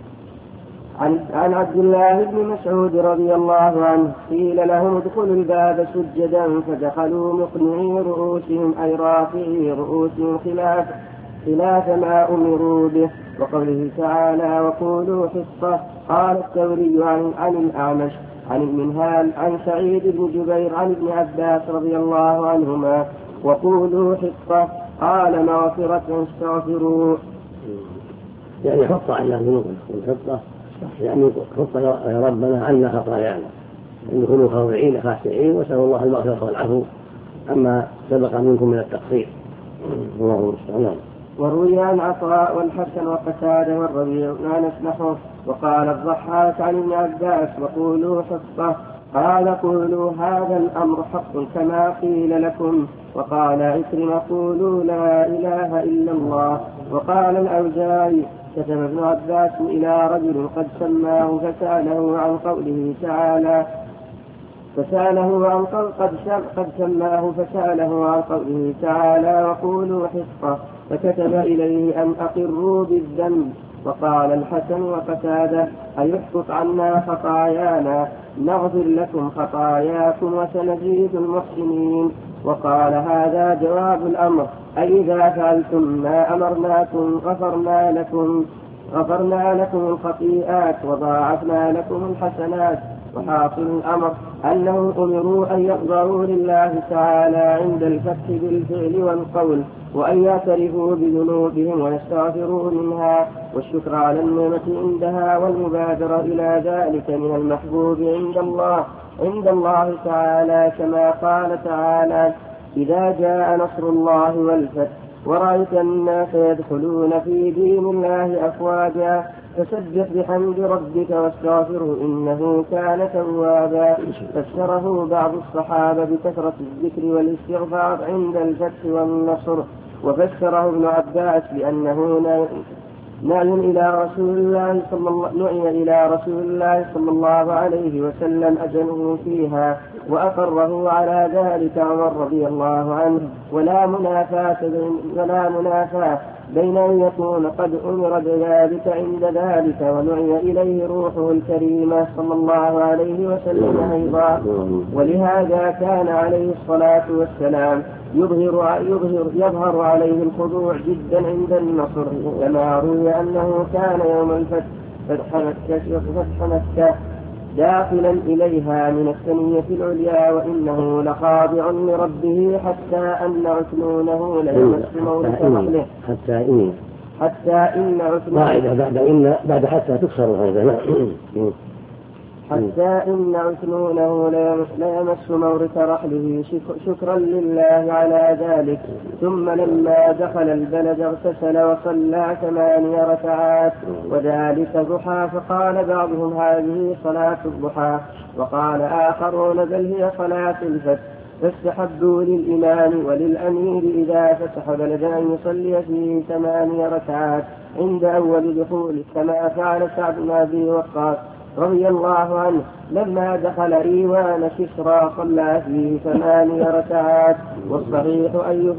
عن عبد الله بن مسعود رضي الله عنه قيل لهم ادخلوا الباب سجدا فدخلوا مقنعي رؤوسهم أي رافعي رؤوسهم خلاف ما أمروا به. وقوله تعالى وقولوا حصة قال الثوري عن الأعمش عن المنهال عن سعيد بن جبير عن ابن عباس رضي الله عنهما وقولوا حصة قال مغفرة استغفروا. يعني حط عنا ذنوبنا والحطة يعني حط يا ربنا عنا خطايانا، ادخلوا خاضعين خاشعين واسألوا الله المغفرة والعفو عما سبق منكم من التقصير. الله المستعان. وروي عن عطاء والحسن وقتادة والربيع بن أنس نحوه. وقال الضحاك عن ابن عباس وقولوا حصة قال قولوا هذا الأمر حق كما قيل لكم. وقال عكرمة قولوا لا إله إلا الله. وقال الأوزاعي كتب ابن عباس إلى رجل قد سماه فسأله عن قوله تعالى وقولوا حصة فكتب إليه أن أقروا بالذنب. وقال الحسن وقتادة أيحفظ عنا خطايانا نغفر لكم خطاياكم وسنزيد المحسنين. وقال هذا جواب الأمر أي إذا فعلتم ما أمرناكم غفرنا لكم الخطيئات وضاعفنا لكم الحسنات. وحاصل الأمر أنهم أمروا أن يخضعوا لله تعالى عند الفتح بالفعل والقول، وأن يعترفوا بذنوبهم ويستغفروا منها، والشكر على النعمة عندها والمبادرة إلى ذلك من المحبوب عند الله تعالى، كما قال تعالى إذا جاء نصر الله والفتح ورأيت الناس يدخلون في دين الله أفواجا فسبح بحمد ربك واستغفره إنه كان توابا. فسره بعض الصحابة بكثرة الذكر والاستغفار عند الفتح والنصر، وفسره ابن عباس بأنه نعي إلى رسول الله صلى الله عليه وسلم أجله فيها، وأقره على ذلك عمر رضي الله عنه. ولا منافاة بين أن يكون قد أمر بذلك عند ذلك ونعي إليه روحه الكريمة صلى الله عليه وسلم أيضا. ولهذا كان عليه الصلاة والسلام يظهر عليه الخضوع جدا عند النصر، كما روي أنه كان يوم الفتح فتح مكة داخلا إليها من الثنية العليا وإنه لخاضع لربه حتى أن عكنونه ليمس موضع رحله حتى إن عثمان بعد حتى تكسر هذا حتى إن عثمانه ليمس مورث رحله شكرا لله على ذلك. ثم لما دخل البلد اغتسل وصلى 8 ركعات وذلك ضحى. فقال بعضهم هذه صلاة الضحى، وقال آخرون بل هي صلاة الفتح. فاستحبوا للإمام وللأمير إذا فتح بلدا أن يصلي فيه 8 ركعات عند أول دخوله، كما فعل سعد بن أبي وقاص رضي الله عنه لما دخل إيوان كسرى صلى فيه 8 ركعات. والصحيح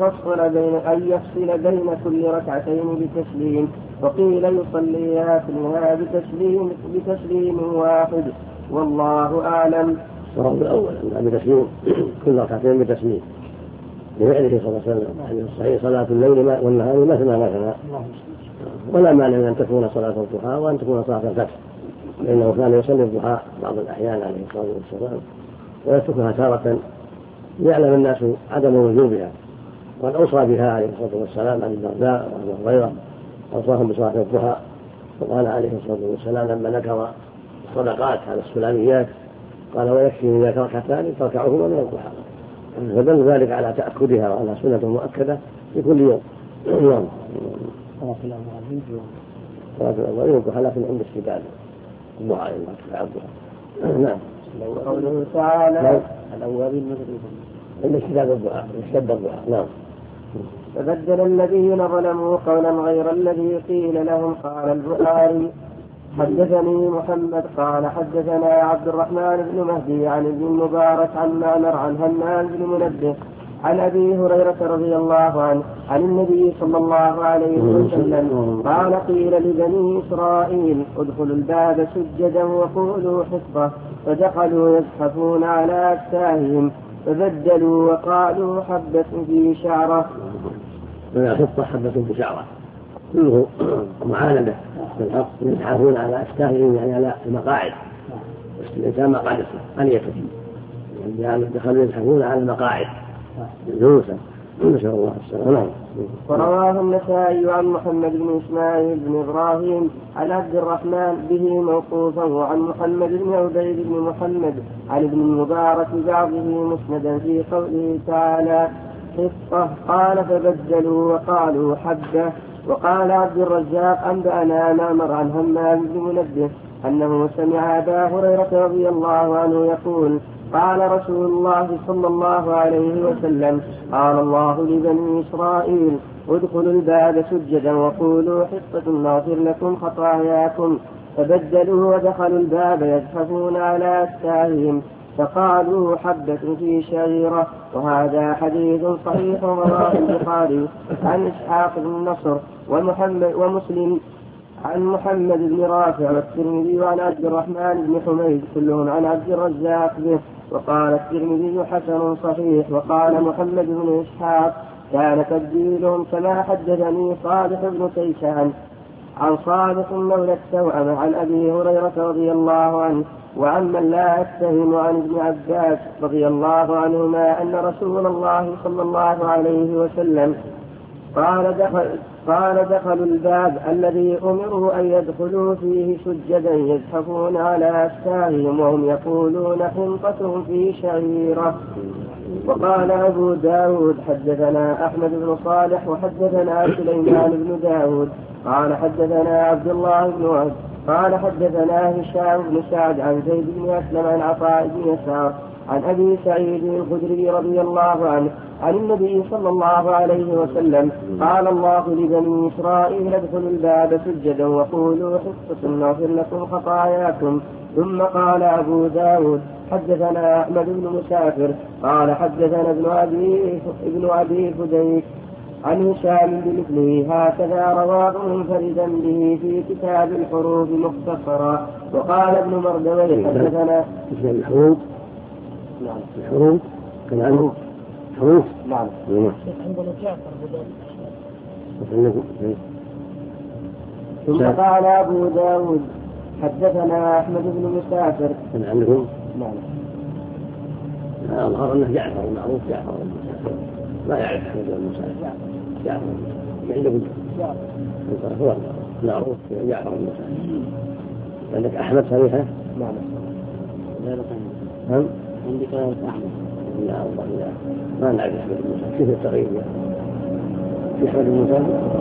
أن يفصل بين كل ركعتين بتسليم، وقيل يصلي فيها بتسليم واحد، والله أعلم. الصواب الأول بتسليم، كل ركعتين بتسليم لفعله صلى الله عليه وسلم. يعني الصحيح صلاة الليل والنهار مثنى، ولا مانع أن تكون صلاة الضحى وأن تكون صلاة الفتح، لأنه كان يصلي الضحى بعض الأحيان عليه الصلاة والسلام ويتركها تارة يعلم الناس عدم وجوبها. وقد أوصى بها عليه الصلاة والسلام عن الدرداء وأبي هريرة، أوصاهم بصلاة الضحى. وقال عليه الصلاة والسلام لما ذكر الصدقات على السلاميات قال ويكفي إذا ركعتان تركعهما من الضحى، فدل ذلك على تأكدها وعلى سنة مؤكدة في كل يوم. صلاة الأولين والضحى لكن عند استدلال الضحى إلا تتعبها. نعم. قوله تعالى الأولين عند استدلال الضحى يشتد الضحى. نعم. فبدل الذين ظلموا قولا غير الذي قيل لهم. قال البخاري حدثني محمد قال حدثنا عبد الرحمن بن مهدي عن ابن المبارك عن معمر عن همام بن منبه عن أبي هريرة رضي الله عنه عن النبي صلى الله عليه وسلم قال قيل لبني إسرائيل ادخلوا الباب سجدا وقولوا حصة، فدخلوا يزحفون على أكتافهم فبدلوا وقالوا حبة في شعرة. حصة حبة في شعرة كله معاندة بالحق، يزحفون على أكتافهم يعني على المقاعد، الإنسان مقعدته أنيته يعني دخلوا يزحفون على المقاعد جلوسا، نسأل الله السلامة. ورواه النسائي عن محمد بن إسماعيل بن إبراهيم عن عبد الرحمن به موقوفا، وعن محمد بن عبيد بن محمد عن ابن المبارك بعضه مسندا في قوله تعالى حصة قال فبدلوا وقالوا حبة. وقال عبد الرزاق أنبأنا معمر عن همام بن منبه أنه سمع أبا هريرة رضي الله عنه يقول قال رسول الله صلى الله عليه وسلم قال الله لبني إسرائيل ادخلوا الباب سجدا وقولوا حصة نغفر لكم خطاياكم، فبدلوا ودخلوا الباب يزحفون على أكتافهم فقالوا حبة في شعيرة. وهذا حديث صحيح رواه البخاري عن إسحاق بن نصر ومسلم عن محمد بن رافع والترمذي وعن عبد الرحمن بن حميد كلهم عن عبد الرزاق به. وقال الترمذي حسن صحيح. وقال محمد بن إسحاق كان تبديلهم كما حدثني صالح بن كيسان عن صالح مولى التوأم عن أبي هريرة رضي الله عنه وعمن لا أتهم عن ابن عباس رضي الله عنهما أن رسول الله صلى الله عليه وسلم قال دخلوا الباب الذي أمروا أن يدخلوا فيه سجدا يزحفون على أكتافهم وهم يقولون حنطة في شعيرة. وقال أبو داود حدثنا أحمد بن صالح وحدثنا سليمان بن داود قال حدثنا عبد الله بن وهب قال حدثنا هشام بن سعد عن زيد بن أسلم عن عطاء بن يسار عن أبي سعيد الخدري رضي الله عنه عن النبي صلى الله عليه وسلم قال الله لبني إسرائيل ادخلوا الباب سجدا وقولوا حصة نغفر لكم خطاياكم. ثم قال أبو داود حدثنا أحمد بن مسافر قال حدثنا ابن أبي فديك عن هشام بمثله هكذا رواه منفردا به في كتاب الحروف مختصرا. وقال ابن مردوي حدثنا الحروف كان حروف نعم عندنا جعفر ثم قال أبو داود حدثنا أحمد بن مسافر كان عندكم نعم أظهر أنه جعفر المعروف جعفر المسافر لا يعرف أحمد بن مسافر جعفر عندكم هو معروف جعفر بن موسى. عندك أحمد صريحة؟ نعم. هم؟ عندي قراءة أحمد. لا والله لا، ما نعرف أحمد بن موسى. كيف التغيير في أحمد بن موسى؟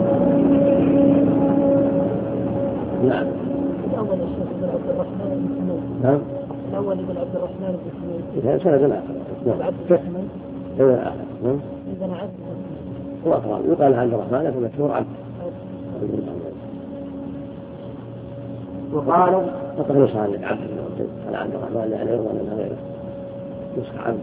نعم. الأول الشيخ بن عبد الرحمن بن سمير. نعم. الأول بن عبد الرحمن بن سمير. إذا سند آخر. نعم. عبد الرحمن. سند آخر. نعم. إذا عبد. هو أقرأ يقال عبد الرحمن لكن مشهور عبد. وقال فقد نسخة عندك عبد قال عبد الرحمن يعني يرضى منها غيره. نسخة عبد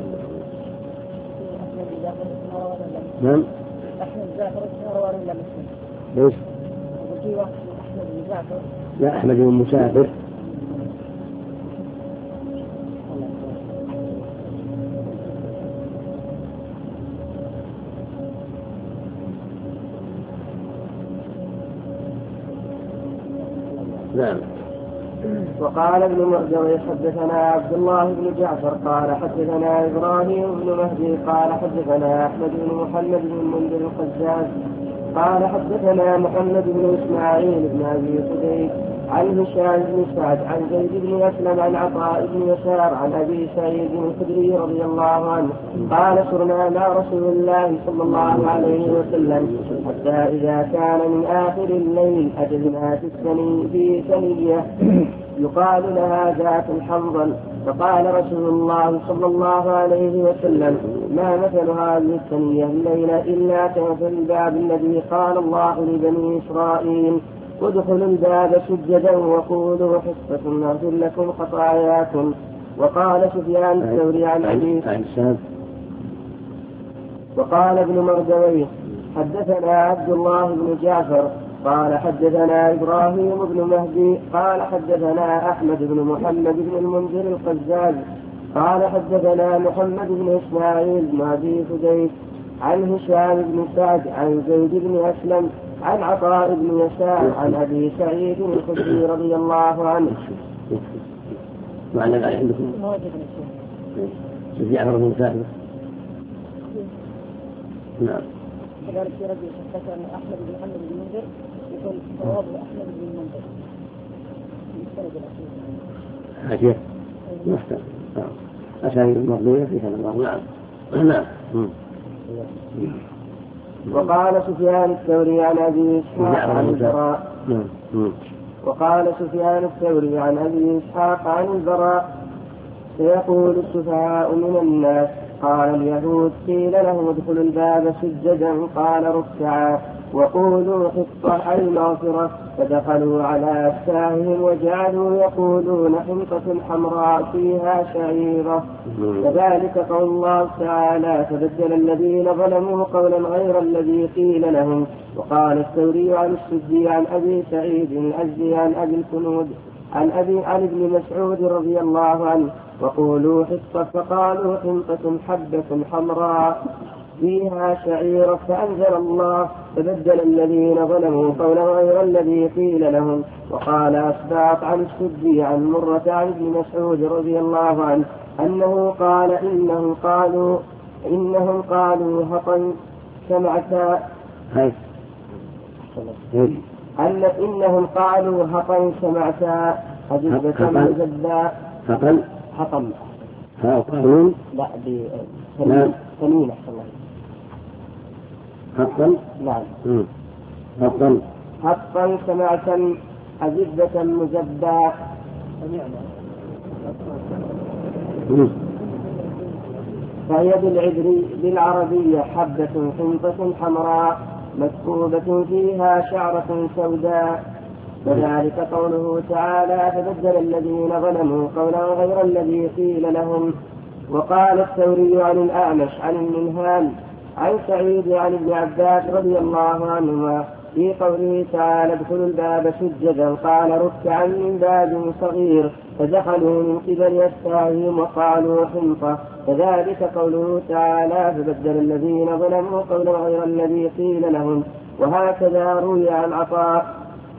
نعم. أحمد جعفر اسمه رواه ولا مسلم؟ ليش؟ وفي واحد أحمد بن جعفر. لا أحمد بن مسافر. نعم. وقال ابن مردوي حدثنا عبد الله بن جعفر قال حدثنا إبراهيم بن مهدي قال حدثنا أحمد بن محمد بن المنذر القزاز قال حدثنا محمد بن إسماعيل بن أبي خديج عن هشام بن سعد عن زيد بن أسلم عن عطاء بن يسار عن أبي سعيد الخدري رضي الله عنه قال سرنا مع رسول الله صلى الله عليه وسلم حتى إذا كان من آخر الليل أتينا في ثنية يقال لها ذات الحنظل فقال رسول الله صلى الله عليه وسلم ما مثل هذه الثنية الليلة إلا كمثل الباب الذي قال الله لبني إسرائيل ادخلوا الباب سجدا وقولوا حصة نغفر لكم خطاياكم. وقال سفيان الثوري عن أبي وقال ابن مردويه حدثنا عبد الله بن جعفر قال حدثنا إبراهيم بن مهدي قال حدثنا أحمد بن محمد بن المنذر القزاز قال حدثنا محمد بن إسماعيل بن أبي خديج عن هشام بن سعد عن زيد بن أسلم عن عطاء بن يسار عن أبي سعيد الخدري رضي الله عنه. معنى الآية عندكم؟ جعفر بن مسافر. نعم. كذلك في رجل حدث أن أحمد بن محمد بن المنذر يقول صواب أحمد بن المنذر في السند الأخير. حاشية. محتاج. أسانيد المرضية في هذا الله. نعم. نعم. وقال سفيان الثوري عن أبي إسحاق عن البراء وقال سفيان الثوري عن أبي إسحاق عن البراء سيقول السفهاء من الناس قال اليهود قيل لهم ادخلوا الباب سجدا قال ركعا وقولوا حطة أي مغفرة فدخلوا على أفساههم وجعلوا يقولون حنطة حمراء فيها شعيرة. كذلك قول الله تعالى فبدل الذين ظلموا قولا غير الذي قيل لهم. وقال الثوري عن السدي عن أبي سعيد الأزدي عن أبي الكنود عن ابن مسعود رضي الله عنه وقولوا حصة فقالوا حنطة حبة حمراء فيها شعيرة فأنزل الله فبدل الذين ظلموا قولا غير الذي قيل لهم. وقال أسباط عن السدي عن مرة عن ابن مسعود رضي الله عنه أنه قال إنهم قالوا هطا سمعتا إنهم قالوا هطا سمعتا أجزة مزدا هطا لا بسنين أحسن الله حقا نعم حقا سمعتا أجزة مزدا فهي بالعربية حبة حنطة حمراء مكتوبة فيها شعرة سوداء. وذلك قوله تعالى فبدل الذين ظلموا قولا غير الذي قيل لهم. وقال الثوري عن الأعمش عن المنهال عن سعيد عن ابن عباس رضي الله عنهما في قوله تعالى ادخلوا الباب سجدا قال ركعا من باب صغير فدخلوا من قبل أفواههم وقالوا حنطة. كذلك قوله تعالى فبدل الذين ظلموا قولا غير الذي قيل لهم. وهكذا روي عن عطاء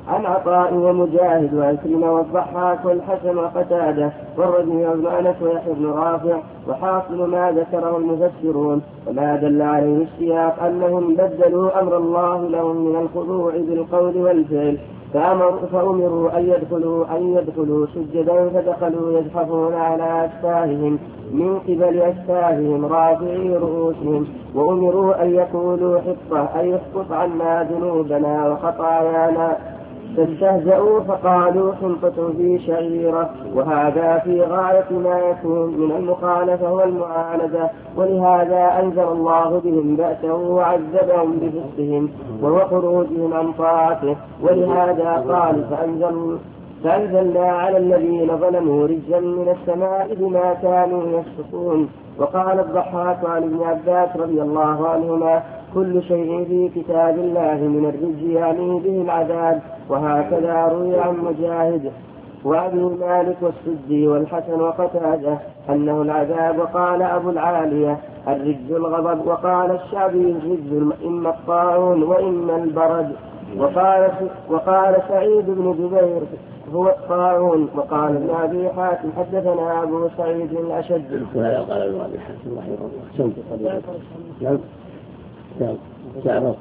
عن عطاء ومجاهد وعكرمة والضحاك والحسن وقتادة والربيع بن أنس ويحيى بن رافع. وحاصل ما ذكره المفسرون وما دل عليه السياق أنهم بدلوا أمر الله لهم من الخضوع بالقول والفعل، فأمروا أن يدخلوا سجدا فدخلوا يزحفون على أكفاههم من قبل أكفاههم رافعي رؤوسهم، وأمروا أن يقولوا حطة أي اسقط عنا ذنوبنا وخطايانا، فاستهزأوا فقالوا حنطة في شعيرة، وهذا في غاية ما يكون من المخالفة والمعاندة، ولهذا أنزل الله بهم بأسه وعذبهم بفسقهم وخروجهم عن طاعته، ولهذا قال فأنزلنا على الذين ظلموا رجزا من السماء بما كانوا يفسقون. وقال الضحاك عن ابن عباس رضي الله عنهما كل شيء في كتاب الله من الرجز يعني به العذاب. وهكذا روي عن مجاهد وأبي مالك والسدي والحسن وقتادة أنه العذاب. وقال أبو العالية الرجز الغضب. وقال الشعبي الرجز إما الطاعون وإما البرد. وقال سعيد بن جبير هو الطاعون. وقال ابن أبي حاتم حدثنا أبو سعيد الأشد. وهذا قال ابن أبي حاتم رحمه الله سمت قليلا. نعم تعرف.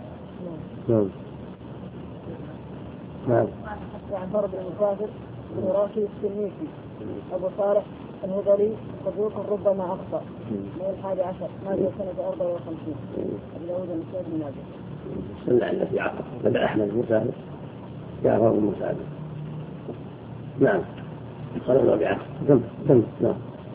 نعم عن ضرب المسافر بن راشد السلميسي أبو صالح الهذلي صدوق ربما أخطأ من 11 مات سنة 54 أبو داود النسائي بن ماجه. سمع التي عقب بدأ أحمد المسافر جعفر بن مسافر. نعم قال ابن أبي عاصم نعم.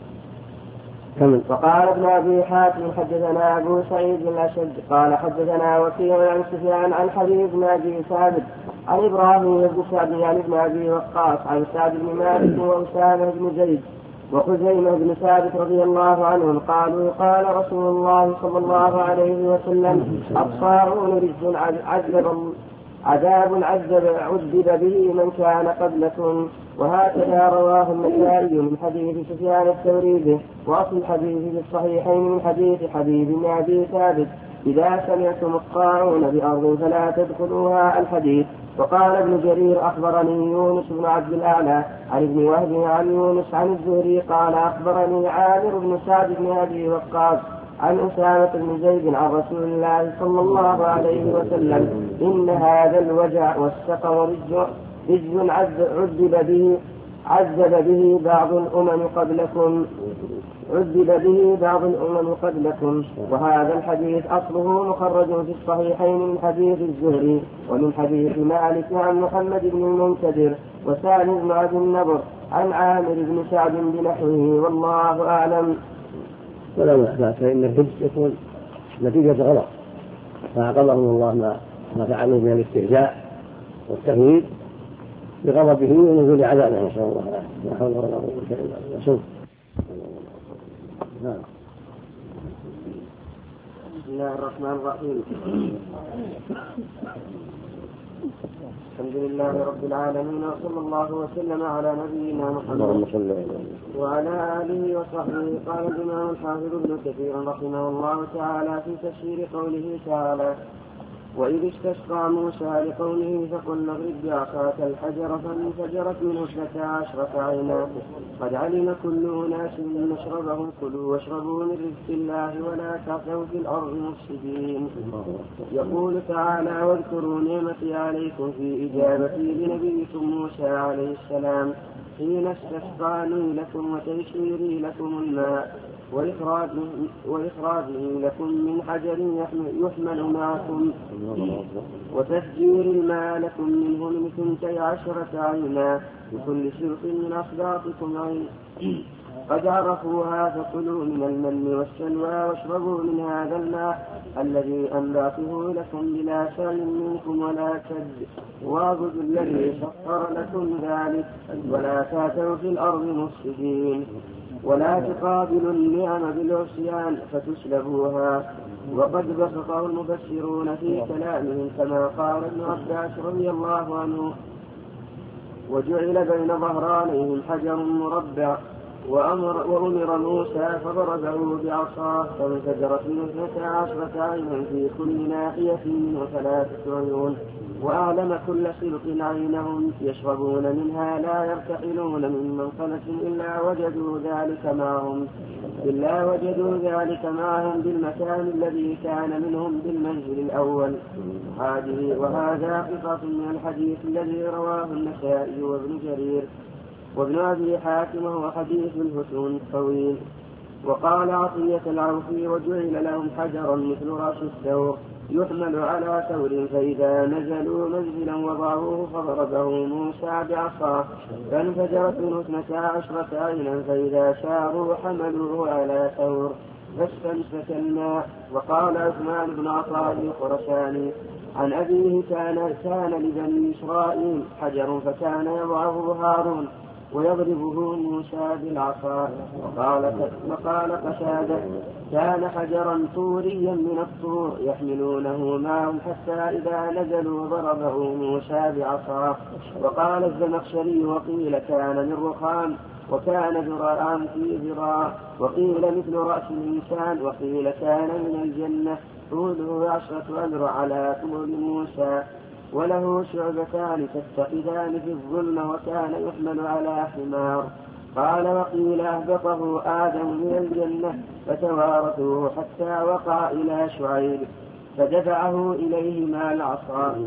وقال ابن أبي حاتم حدثنا أبو سعيد الأشد قال حدثنا وكيع عن سفيان عن حبيب بن أبي ثابت عن إبراهيم بن سعد عن ابن أبي وقاص عن سعد بن مالك وأسامة بن زيد وخزيمة بن ثابت رضي الله عنهم قالوا قال رسول الله صلى الله عليه وسلم الطاعون رجز عذاب عذب به من كان قبلكم. وهكذا رواه النسائي من حديث سفيان الثوري به. وأصل الحديث في الصحيحين من حديث حبيب بن أبي ثابت إذا سمعتم الطاعون بأرض فلا تدخلوها الحديث. وقال ابن جرير أخبرني يونس بن عبد الأعلى عن ابن وهب عن يونس عن الزهري قال أخبرني عامر بن سعد بن أبي وقاص عن أسامة بن زيد عن رسول الله صلى الله عليه وسلم إن هذا الوجع والسقم رجز عذب به بعض الأمم قبلكم. وهذا الحديث أصله مخرج في الصحيحين من حديث الزهري ومن حديث مالك عن محمد بن المنكدر وسالم بن عبد النضر عن عامر بن سعد بنحوه والله أعلم. ولا بأس فإن الحج يكون نتيجة غلط فعاقبهم الله ما فعلوا من الاستهزاء والتهويل بغضبه ونزول عذابه نسأل الله العافية. لا حول ولا قوة إلا بالله. نعم. بسم الله الرحمن الرحيم. الحمد لله رب العالمين وصلى الله وسلم على نبينا محمد وعلى آله وصحبه. قال الإمام الحافظ ابن كثير رحمه الله تعالى في تفسير قوله تعالى وإذ استسقى موسى لقومه فقل اضرب بعصاك الحجر فانفجرت منه 12 عينا قد علم كل أناس مشربهم كلوا واشربوا من رزق الله ولا تعثوا في الأرض مفسدين. يقول تعالى واذكروا نعمتي عليكم في إجابتي لنبيكم موسى عليه السلام حين استسقاني لكم وتيسيري لكم الماء وإخراجه لكم من حجر يحمل معكم وتفجير الماء لكم منه من 12 عينا بكل شرق من أصداقكم عين قد عرفوها فكلوا من المن والسلوى واشربوا من هذا الماء الذي أنباته لكم بلا سعي منكم ولا كد واعبدوا الذي سخر لكم ذلك ولا تعثوا في الأرض مفسدين ولا تقابلوا النعم بالعصيان فتسلبوها. وقد بسطه المفسرون في كلامهم كما قال ابن عباس رضي الله عنه وجعل بين ظهرانيهم حجر مربع وأمر موسى فضربه بعصاه فانفجرت منه 12 عينا في كل ناحية منه 3 عيون وأعلم كل خلق عينهم يشربون منها لا يرتحلون من منقلة إلا وجدوا ذلك معهم بالمكان الذي كان منهم بالمنزل الأول. وهذا قطعة من الحديث الذي رواه النسائي وابن جرير وابن أبي حاتم وهو حديث الفتون طويل. وقال عطية العوفي وجعل لهم حجرا مثل رأس الثور يحمل على ثور فإذا نزلوا منزلا وضعوه فضربه موسى بعصاه فانفجرت منه 12 عينا فإذا شاروا حملوه على ثور فاستمسك الماء. وقال عثمان بن عطاء الخرساني عن أبيه كان لبني إسرائيل حجر فكان يضعه هارون ويضربه موسى بالعصا. وقال قتادة كان حجرا طوريا من الطور يحملونه معهم حتى إذا نزلوا ضربه موسى بعصاه. وقال الزمخشري وقيل كان من رخام وكان ذراعا في ذراع وقيل مثل رأس الإنسان وقيل كان من الجنة طوله 10 أذرع على طول موسى وله شعبتان تتخذان في الظلم وكان يحمل على حمار. قال وقيل أهبطه آدم من الجنة فتوارثوه حتى وقع إلى شعيب فدفعه إليه مع العصا.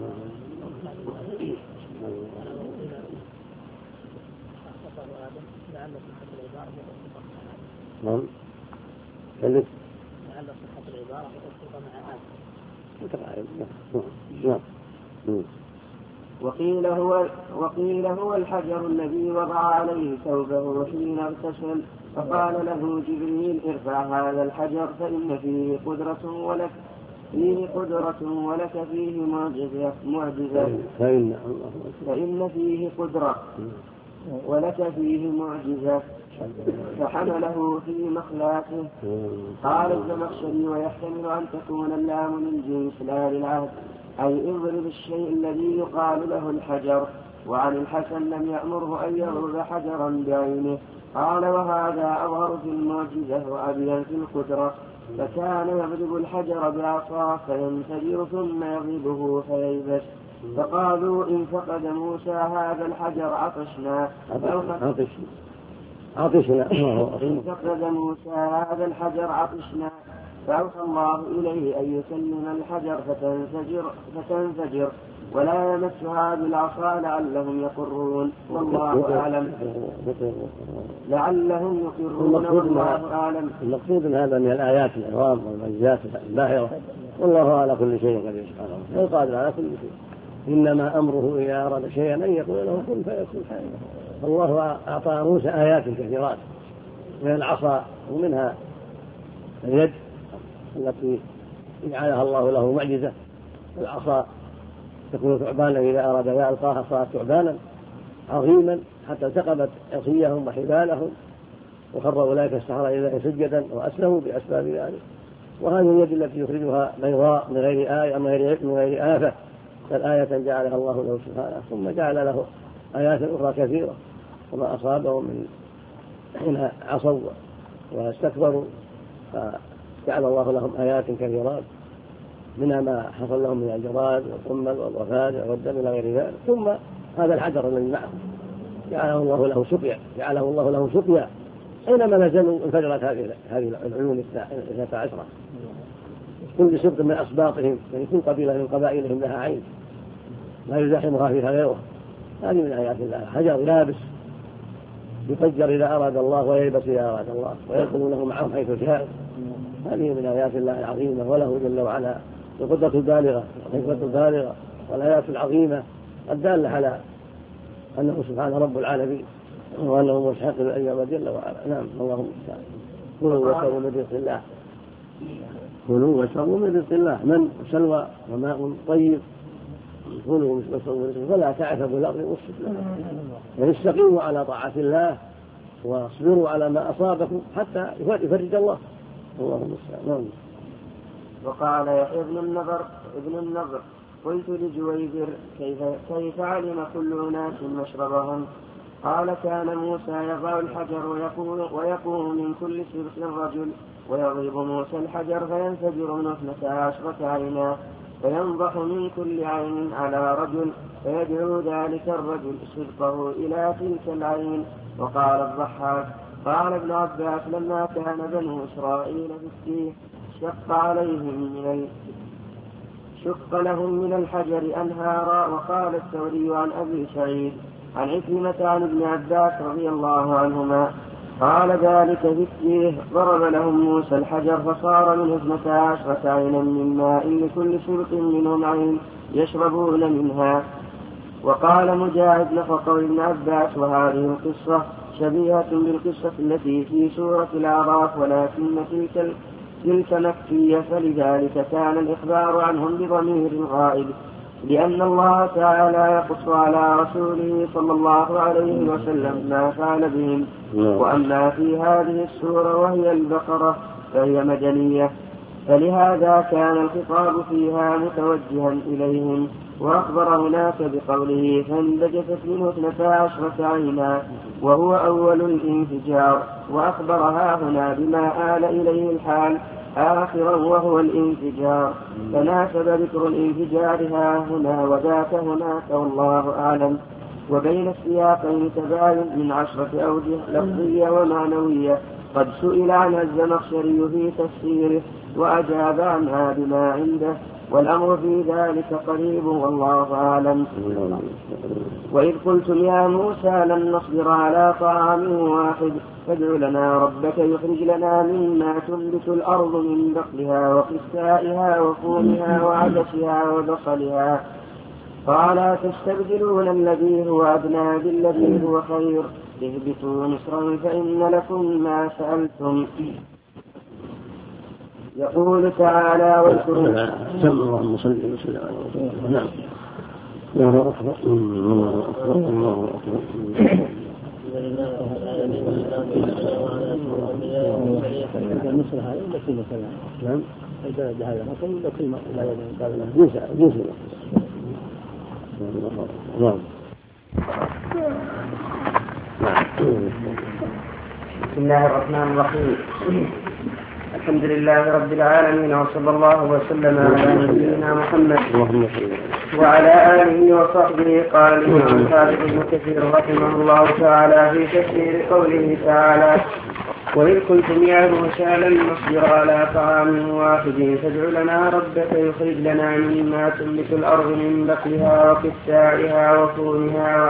وقيل هو الحجر الذي وضع عليه ثوبه حين اغتسل فقال له جبريل ارفع هذا الحجر فإن فيه قدرة ولك فيه معجزة فإن فيه قدرة ولك فيه معجزة فحمله في مخلاقه. قال الزمخشري ويحتمل أن تكون اللام من جنس لا للعهد أي اضرب الشيء الذي يقال له الحجر. وعن الحسن لم يأمره أن يضرب حجرا بعينه. قال وهذا أظهر في المعجزة وأبين في القدرة. فكان يضرب الحجر بعصاه فينفجر ثم يضربه فييبس. فقالوا إن فقد موسى هذا الحجر عطشنا إن فقد موسى هذا الحجر عطشنا فأوحى الله إليه أن يسلم الحجر فتنفجر ولا يمسها بالعصا لعلهم يقرون والله أعلم. والله أعلم. المقصود من هذا من الآيات العظام والمعجزات الباهرة والله على كل شيء قدير سبحانه وقادر على كل شيء. إنما أمره إذا أراد شيئا أن يقول له كن فيكون. الله أعطى موسى آيات كثيرات من العصا ومنها اليد التي جعلها الله له معجزة. العصا تكون ثعبانا إذا أراد يلقاها صارت ثعبانا عظيما حتى التقمت عصيهم وحبالهم وخر أولئك السحرة إلى سجدا وأسلموا بأسباب ذلك. وهذه اليد التي يخرجها بيضاء من غير آفة فالآية جعلها الله له سبحانه ثم جعل له آيات أخرى كثيرة وما أصابهم من حين عصوا واستكبروا فجعل الله لهم آيات كثيرات منها ما حصل لهم من الجراد والقمل والضفادع والدم إلى غير ذلك. ثم هذا الحجر الذي معه جعله الله له سقيا أينما نزلوا انفجرت هذه العيون 12 كل سبط من أسباطهم يعني كل قبيلة من قبائلهم لها عين لا يزاحمها فيها غيره. هذه من آيات الله. حجر يابس يفجر إذا أراد الله وييبس إذا أراد الله ويدخلونه معهم حيث شاء. هذه من آيات الله العظيمة وله جل وعلا القدرة البالغة والحكمة البالغة والآيات العظيمة الدالة على أنه سبحانه رب العالمين وأنه مستحق الأجر جل وعلا. نعم اللهم المستعان. كلوا واشربوا من رزق الله من سلوى وماء طيب كلوا واشربوا من رزق فلا تعثوا في الأرض مفسدين. يعني استقيموا على طاعة الله واصبروا على ما أصابكم حتى يفرج الله. اللهم المستعان. وقال يحيى ابن النضر قلت لجويبر كيف علم كل أناس مشربهم قال كان موسى يضع الحجر ويقوم من كل سبط رجل، ويضرب موسى الحجر فينفجر منه 12 عينا، فينضح من كل عين على رجل، فيدعو ذلك الرجل سبطه إلى تلك العين. وقال الضحاك قال ابن عباس لما كان بنو إسرائيل في السيف شق لهم من الحجر أنهارا. وقال الثوري عن أبي سعيد عن عكرمة عن ابن عباس رضي الله عنهما قال ذلك في السيف ضرب لهم موسى الحجر فصار منه 12 عينا من ماء لكل سبط منهم عين يشربون منها. وقال مجاهد نحو قول ابن عباس وهذه القصة شبيهة بالقصة التي في سورة الأعراف، ولكن تلك مكية، فلذلك كان الإخبار عنهم بضمير غائب، لأن الله تعالى يقص على رسوله صلى الله عليه وسلم ما فعل بهم. وأما في هذه السورة وهي البقرة فهي مدنية، فلهذا كان الخطاب فيها متوجها إليهم. وأخبر هناك بقوله فانبجست منه 12 عينا وهو أول الانفجار، وأخبرها هنا بما آل إليه الحال آخرا وهو الانفجار، فناسب ذكر الانفجار هنا وذاك هناك والله أعلم. وبين السياقين تباين من 10 أوجه لفظية ومعنوية قد سئل عنها الزمخشري في تفسيره وأجاب عنها بما عنده، والأمر في ذلك قريب والله أعلم. وإذ قلتم يا موسى لن نصبر على طعام واحد فادع لنا ربك يخرج لنا مما تنبت الأرض من بقلها وقثائها وفومها وعدسها وبصلها، قال تستبدلون الذي هو أدنى بالذي هو خير، اهبطوا مصرا فإن لكم ما سألتم. يقول تعالى واذكروا اللهم صل وسلم على رسول الله. نعم. الله أكبر الله أكبر الله أكبر. نعم. بسم الله الرحمن الرحيم. الحمد لله رب العالمين، وصلى الله وسلم على نبينا محمد وعلى آله وصحبه. قال الإمام الحافظ ابن كثير رحمه الله تعالى في تفسير قوله تعالى وإذ قلتم يا موسى لن نصبر على طعام واحد فادع لنا ربك يخرج لنا مما تنبت الأرض من بقلها وقثائها وفومها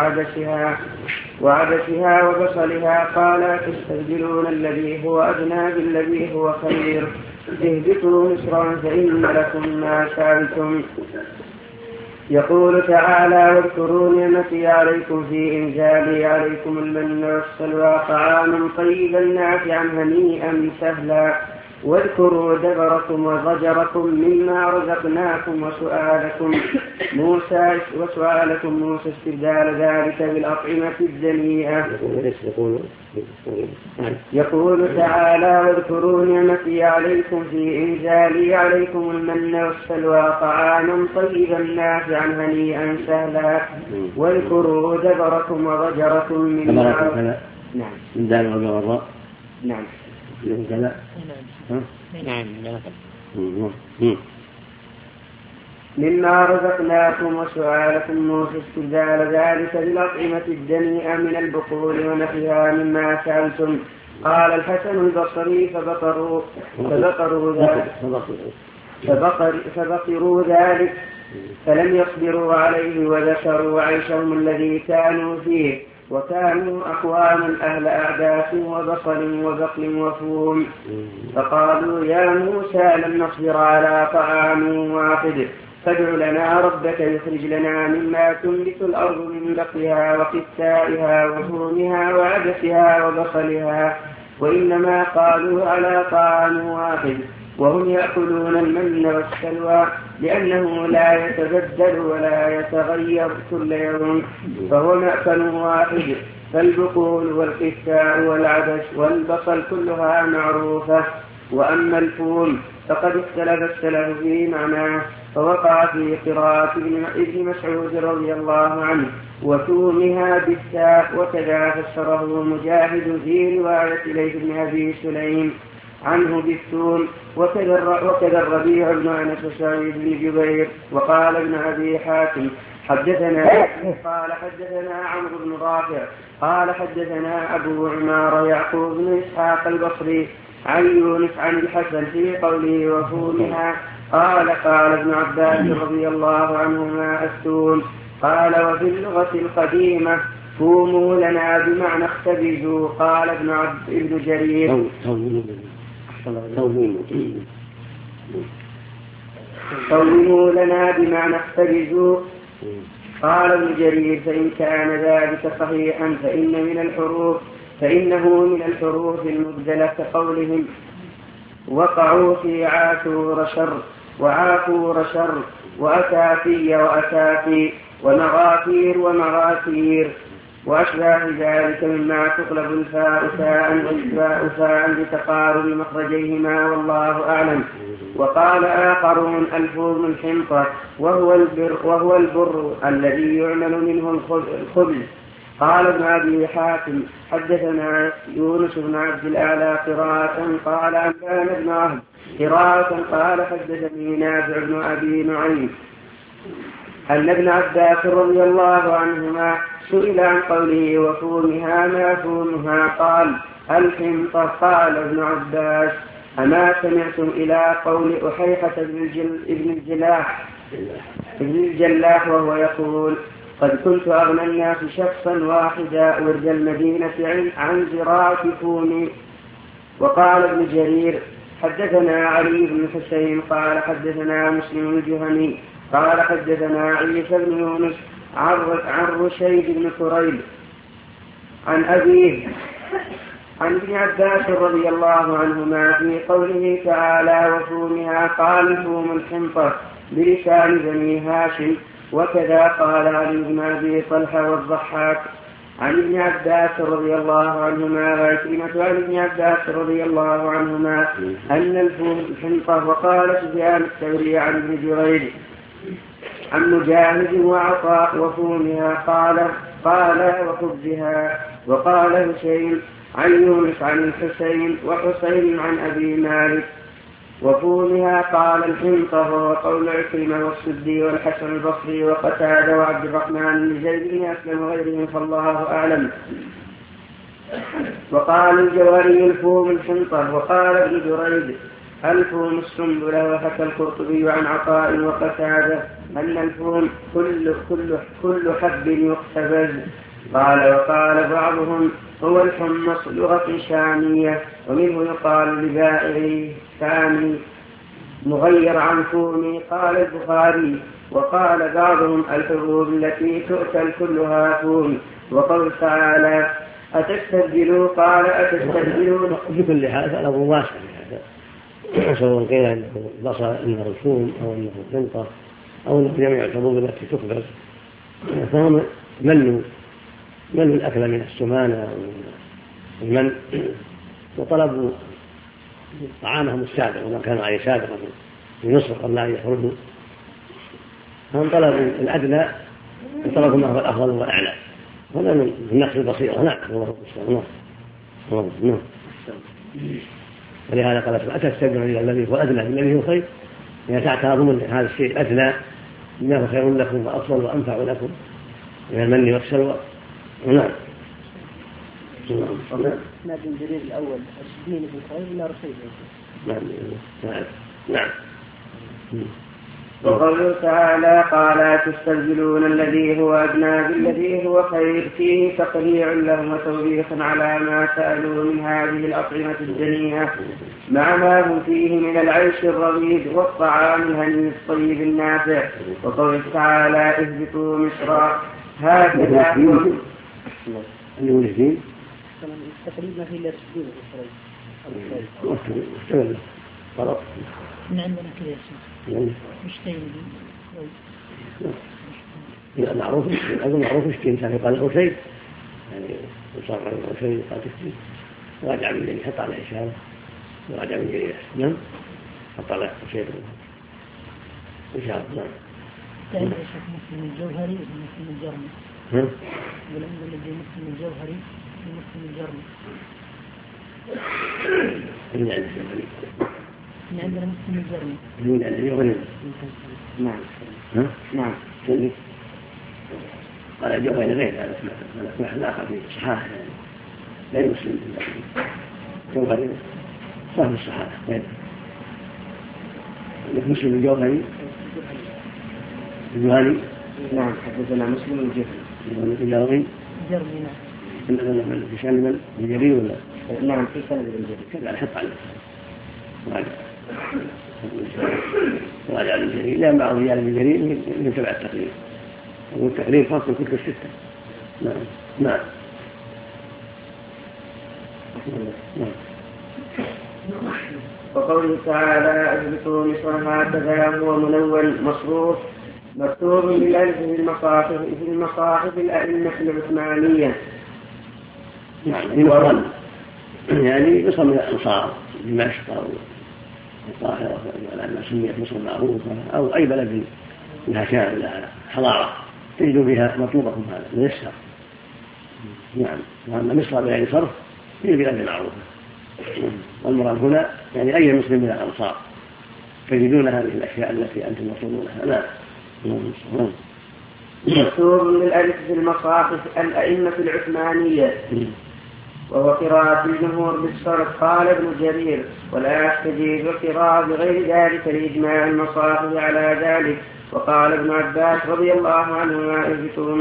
وعدسها وبصلها، قال تستبدلون الذي هو أدنى بالذي هو خير، اهبطوا مصرا فإن لكم ما سألتم. يقول تعالى واذكروا نعمتي عليكم في إنزالي عليكم المن والسلوى طعاما طيبا نافعا هنيئا سهلا، واذكروا دبركم وضجركم مما رزقناكم وسؤالكم موسى استبدال ذلك بالأطعمة الدنيئة. يقول تعالى واذكروا نعمتي عليكم في إنزالي عليكم المن والسلوى طعاما طيبا نافعا هنيئا سهلا، واذكروا دبركم وضجركم مما مما رزقناكم وسؤالكم موسى استبدال ذلك بالأطعمة الدنيئة من البقول ونحيها مما سألتم. قال الحسن البصري فبقروا ذلك فلم يصبروا عليه وذكروا عيشهم الذي كانوا فيه، وكانوا أقواما أهل أعداس وبصل وبقل وفوم، فقالوا يا موسى لن نصبر على طعام واحد فادع لنا ربك يخرج لنا مما تنبت الأرض من بقلها وقثائها وفومها وعدسها وبصلها، وإنما قالوا على طعام واحد وهم يأكلون المن والسلوى، لأنه لا يتبدل ولا يتغير كل يوم، فهو مأكل واحد. فالبقول والقثاء والعدس والبصل كلها معروفة، وأما الفول فقد اختلف السلف في معناه، فوقع في قراءة ابن مسعود رضي الله عنه وتومها بالتاء، وكذا فسره مجاهد في رواية ليث بن أبي سليم عنه بالثوم، وكذا الربيع بن أنس وسعيد بن جبير. وقال ابن أبي حاتم قال حدثنا عمرو بن رافع قال حدثنا أبو عمار يعقوب بن إسحاق البصري عن يونس عن الحسن في قوله وفومها قال ابن عباس رضي الله عنهما الثوم. قال وفي اللغة القديمة فوموا لنا بمعنى اختبزوا. قال ابن جرير صوموا لنا بمعنى اختبزوا. قال ابن جرير فإن كان ذلك صحيحا فإنه من الحروف المبدلة كقولهم وقعوا في عاشور شر وعافور شر وأسافي وأسافي ومغافير ومغافير وأشباه ذلك مما تقلب الفاء ساء والفاء ساء لتقارب مخرجيهما والله أعلم. وقال آخرون الفوم الحنطة وهو البر الذي يعمل منه الخبز. قال ابن أبي حاتم حدثنا يونس بن عبد الأعلى قراءة قال أنبانا ابن عهد قراءة قال حدثني نافع بن أبي نعيم أن ابن عباس رضي الله عنهما سئل عن قوله وفومها ما فومها قال الحنطة. قال ابن عباس أما سمعتم إلى قول أحيحة ابن الجلاح وهو يقول قد كنت أغنى الناس شخصا واحدا ورد المدينة عن زراعة فومي. وقال ابن جرير حدثنا علي بن حسين قال حدثنا مسلم الجهني قال حدثنا عيسى بن يونس عن رشيد بن كريب عن أبيه عن ابن عباس رضي الله عنهما في قوله تعالى وفومها قال فوم الحنطة بلسان بني هاشم. وكذا قال علي بن أبي طلحة والضحاك عن ابن عباس رضي الله عنهما وعكرمة عن ابن عباس رضي الله عنهما أن الفوم الحنطة. وقال سفيان الثوري عن ابن جريج عن مجاهد وعطاء وفومها قال وخبزها. وقال هشيم عن يونس عن الحسين وحسين عن أبي مالك وفومها قال الحنطة. وقول عكرمة والسدي والحسن البصري وقتادة وعبد الرحمن بن زيد بن أسلم وغيرهم فالله أعلم. وقال الجوهري الفوم الحنطة. وقال ابن جريج الفوم السنبلة. وحكى القرطبي عن عطاء وقتادة أن الفوم كل حب يختبز. وقال بعضهم هو الحمص لغة شامية ومنه يقال لبائعه ثاني مغير عن فومي. قال البخاري وقال بعضهم الحبوب التي تؤكل كلها فوم. وقول تعالى أتستبدلوا قال أتستبدلون. بكل هذا له واسع سواء قيل انه بصر انه الفوم او انه الحنطة او انه جميع الحبوب التي تخبز، فهم ملوا الاكل من السمانة والمن وطلبوا طعامهم السابق وما كانوا عليه سابقا في مصر قبل ان يخرجوا، فهم طلبوا الادنى وطلبوا ما هو الافضل والاعلى. هذا من نقص البصيرة. نعم الله نعم. ولهذا قال أتستبدلون إلى الذي هو أدنى بالذي هو خير، يعني تعتبرون هذا الشيء الأدنى بما هو خير لكم وأفضل وأنفع لكم من المن والسلوى. نعم. نادي الجرير الأول الدين في الخير لا رشيد. نعم. وقوله تعالى قال تستبدلون الذي هو أدنى بالذي هو خير فيه تقريع لهم وتوبيخ على ما سألوا من هذه الأطعمة الدنيئة مع ما هم فيه من العيش الرغيد والطعام الهني الطيب النافع. وقوله تعالى اهبطوا مصرا هكذا التقريب ما في إلا تسجيل من عندنا كذا اسمه مشتين لا معروف معروف مشتين كان يقال له شيء يعني وصار له شيء قال تشتين راجع بالليل يحط على إشارة وراجع من جرير. نعم أطلع شيء إن شاء الله. كان الشيخ مسلم الجوهري ومسلم الجرمي. والعند الذي مسلم الجوهري ومسلم الجرمي. من عند الجوهري. من عندنا مسلم الجرمي. من عند الجوهري. نعم. نعم. قال الجوهري غير هذا اسمه الآخر في الصحاح لا يمسلم الجوهري صاحب الصحاح غير. مسلم الجوهري الجوهري. نعم حدثنا مسلم الجوهري. جرمي نعم. في سند الجرير ولا؟ نعم في سند الجرير. كذا حط عليه. راجع الجرير لا مع رجال الجرير من تبع التقرير. والتقرير خاص بالكتب الستة. نعم. نعم. وقوله تعالى اهبطوا مصر هكذا هو منون مصروف مكتوب بالالف في المصاحف الائمه العثمانيه. يعني مصر من الانصار دمشق او القاهره لما سميت مصر معروفه او اي بلد لها كان لها حضاره تجد فيها مطلوبكم هذا ميسر. نعم. واما مصر بغير صرف هي بلاد معروفه. والمراد هنا يعني أي مسلم من الأنصار تجدون هذه الأشياء التي أنتم مطلوبونها. لا. مكتوب بالألف في المصاحف الأئمة العثمانية وهو قراءة الجمهور بالصرف. قال ابن جرير ولا يستجيب القراءة بغير ذلك لإجماع المصاحف على ذلك. وقال ابن عباس رضي الله عنهما اهبطوا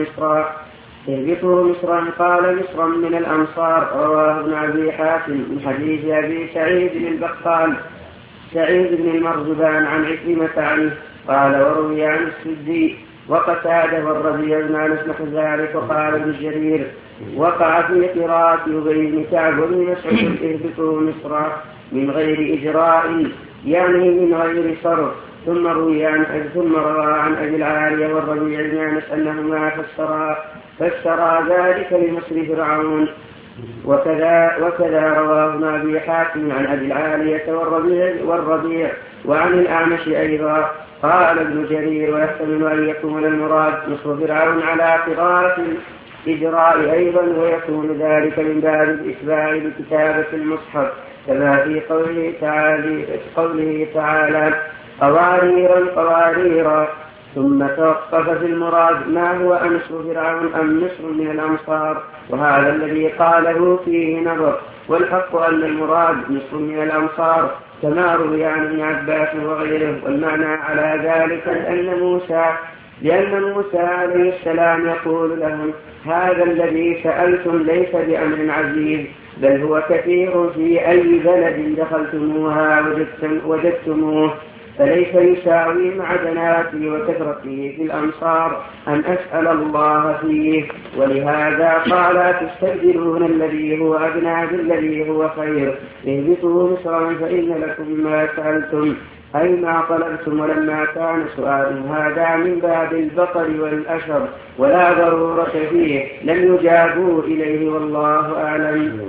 مصرا قال مصرا من الأنصار. رواه ابن أبي حاتم من حديث أبي سعيد البقال سعيد بن المرزبان عن عكرمة عنه قال وروي عن السدي وقتاده والربيع بن أنس نحو ذلك. وقال ابن جرير وقع في قراءة أبي بن كعب وابن مسعود اهبطوا مصرا من غير إجراء يعني من غير صرف. ثم روى عن أبي العالية والربيع بن أنس أنهما فسرا ذلك لمصر فرعون. وكذا رواه ابن أبي حاتم عن أبي العالية والربيع وعن الأعمش أيضا. قال ابن جرير ويحتمل أن يكون المراد مصر فرعون على قراءة الإجراء أيضا ويكون ذلك من باب الإتباع لكتابة المصحف كما في قوله تعالى قواريرا. ثم توقف في المراد ما هو أمصر فرعون أم مصر من الأمصار وهذا الذي قاله فيه نظر. والحق أن المراد مصر من الأمصار كما روي عن ابن عباس وغيره. والمعنى على ذلك لأن موسى عليه السلام يقول لهم هذا الذي سألتم ليس بأمر عزيز بل هو كثير في أي بلد دخلتموها وجدتموه فليس يساوي معدناتي وكثرتي في الأمصار أن أسأل الله فيه. ولهذا قال تستبدلون الذي هو أدنى بالذي هو خير اهبطوا مصرا فإن لكم ما سألتم أي ما طلبتم. ولما كان سؤال هذا من باب البقر والأشر ولا ضرورة فيه لم يجابوا إليه والله أعلم.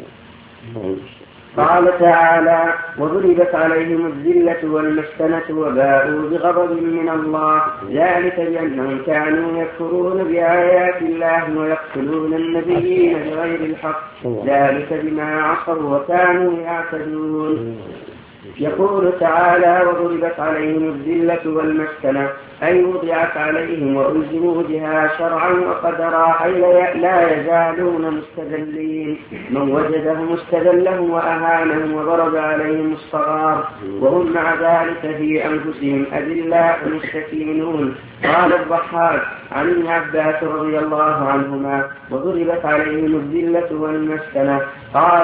قال تعالى وضربت عليهم الذلة والمسكنة وباءوا بغضب من الله ذلك بأنهم كانوا يكفرون بآيات الله ويقتلون النبيين بغير الحق ذلك بما عصوا وكانوا يعتدون. يقول تعالى وضربت عليهم الذلة والمسكنة أي وضعت عليهم وألزموا بها شرعا وقدرا أي لا يزالون مستذلين. من وجدهم استذلهم وأهانهم وضرب عليهم الصغار وهم مع ذلك في أنفسهم أذلاء مستكينون. قال الضحاك عن ابن عباس رضي الله عنهما وضربت عليهم الذلة والمسكنة قال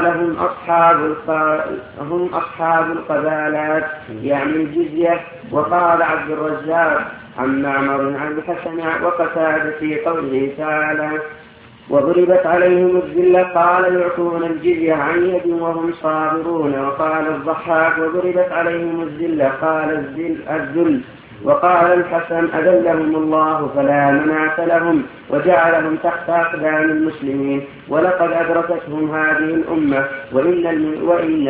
هم أصحاب القبالات يعني الجزية. وقال عبد الرزاق عن معمر عن الحسن وقتادة في قوله تعالى وضربت عليهم الذلة قال يعطون الجزية عن يد وهم صابرون. وقال الضحاك وضربت عليهم الذلة قال الذل وقال الحسن أذلهم الله فلا مناة لهم وجعلهم تحت أقدام المسلمين ولقد أدركتهم هذه الأمة وإن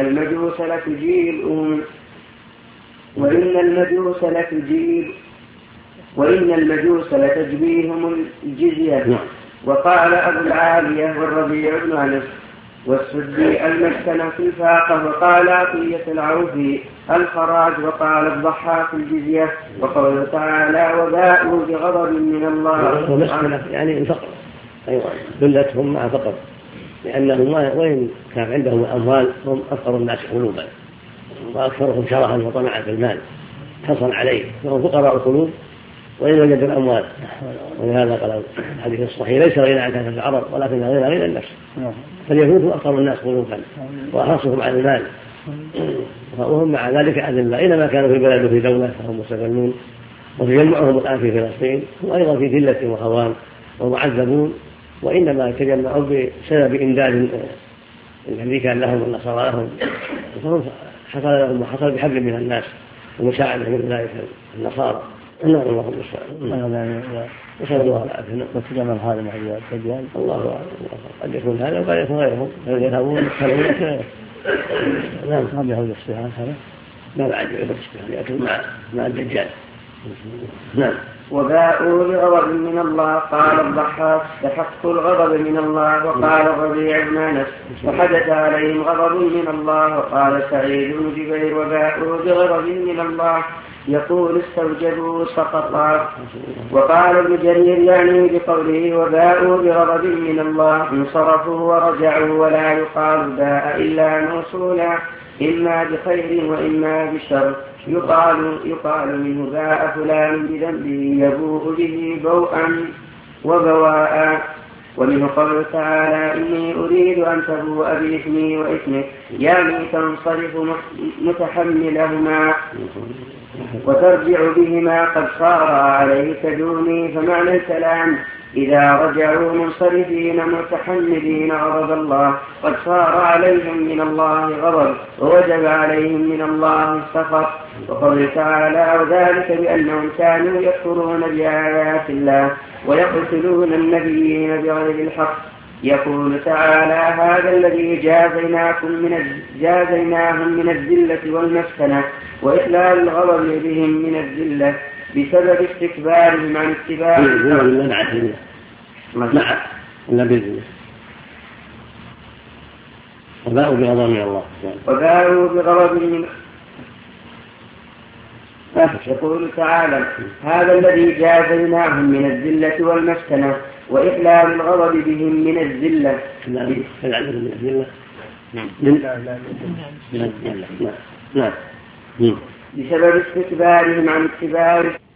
المجوس لتجبيهم الجزية. وقال أبو العالية والربيع بن أنس والسدي المسكن في الفاقة. وقال عطية العوفي الخراج. وقال الضحاك الجزية. وقوله تعالى وباءوا بغضب من الله. ومسكنة يعني الفقر أيضا ذلتهم مع فقر لأنهم وإن كان عندهم الأموال هم أفقر الناس قلوبا وأكثرهم شرها وطمعا في المال حصل عليه فهم فقراء القلوب وإن وجد الأموال. ولهذا قال الحديث الصحيح ليس غنى عن كثرة العرب ولكن غنى النفس. فاليهود هم أكثر الناس قلوبا وأحرصهم على المال وهم مع ذلك أذلة أينما كانوا في البلد وفي دولة فهم مستغلون. وتجمعهم الآن في فلسطين هم أيضا في ذلة وهوان ومعذبون وإنما تجمعوا بسبب إمداد الأمريكا لهم والنصارى لهم فهم حصل لهم وحصل بحبل من الناس ومساعدة من أولئك النصارى. الله المستعان. نسأل الله العافية. وتجمع هذا مع الدجال الله أعلم قد يكون هذا وقد يكون غيرهم يذهبون يتكلمون. نعم ما بيعود الصيحة هذا ما بعد يعود الصيحة لكن مع الدجال. نعم. وباءوا بغضب من الله. قال الضحاك استحق الغضب من الله. وقال الربيع بن أنس فحدث عليهم غضب من الله. وقال سعيد بن جبير وباءوا بغضب من الله يقول استوجبوا سقطا. وقال ابن جرير يعني بقوله وباءوا بغضب من الله انصرفوا ورجعوا ولا يقال باء إلا موصولا إما بخير وإما بشر. يقال منه باء فلان بذنبه يبوء به بوءا وبواء. ومنه قوله تعالى إني أريد أن تبوء بإثمي وإثمك يعني تنصرف متحملهما وترجع بهما قد صار عليك دوني. فمعنى الكلام إذا رجعوا منصرفين متحملين غضب الله قد صار عليهم من الله غضب ووجب عليهم من الله السخط. وقوله تعالى وذلك بأنهم كانوا يكفرون بآيات الله ويقتلون النبيين بغير الحق. يقول تعالى هذا الذي جازيناهم من الذلة والمسكنة وإخلال الغضب بهم من الذلة بسبب استكبارهم عن اتباع وباءوا بغضب من الله. وباءوا بغضب من يقول تعالى هذا الذي جازيناهم من الذلة والمسكنة وإخلال الغضب بهم من الذلة بسبب استكبارهم عن اتباع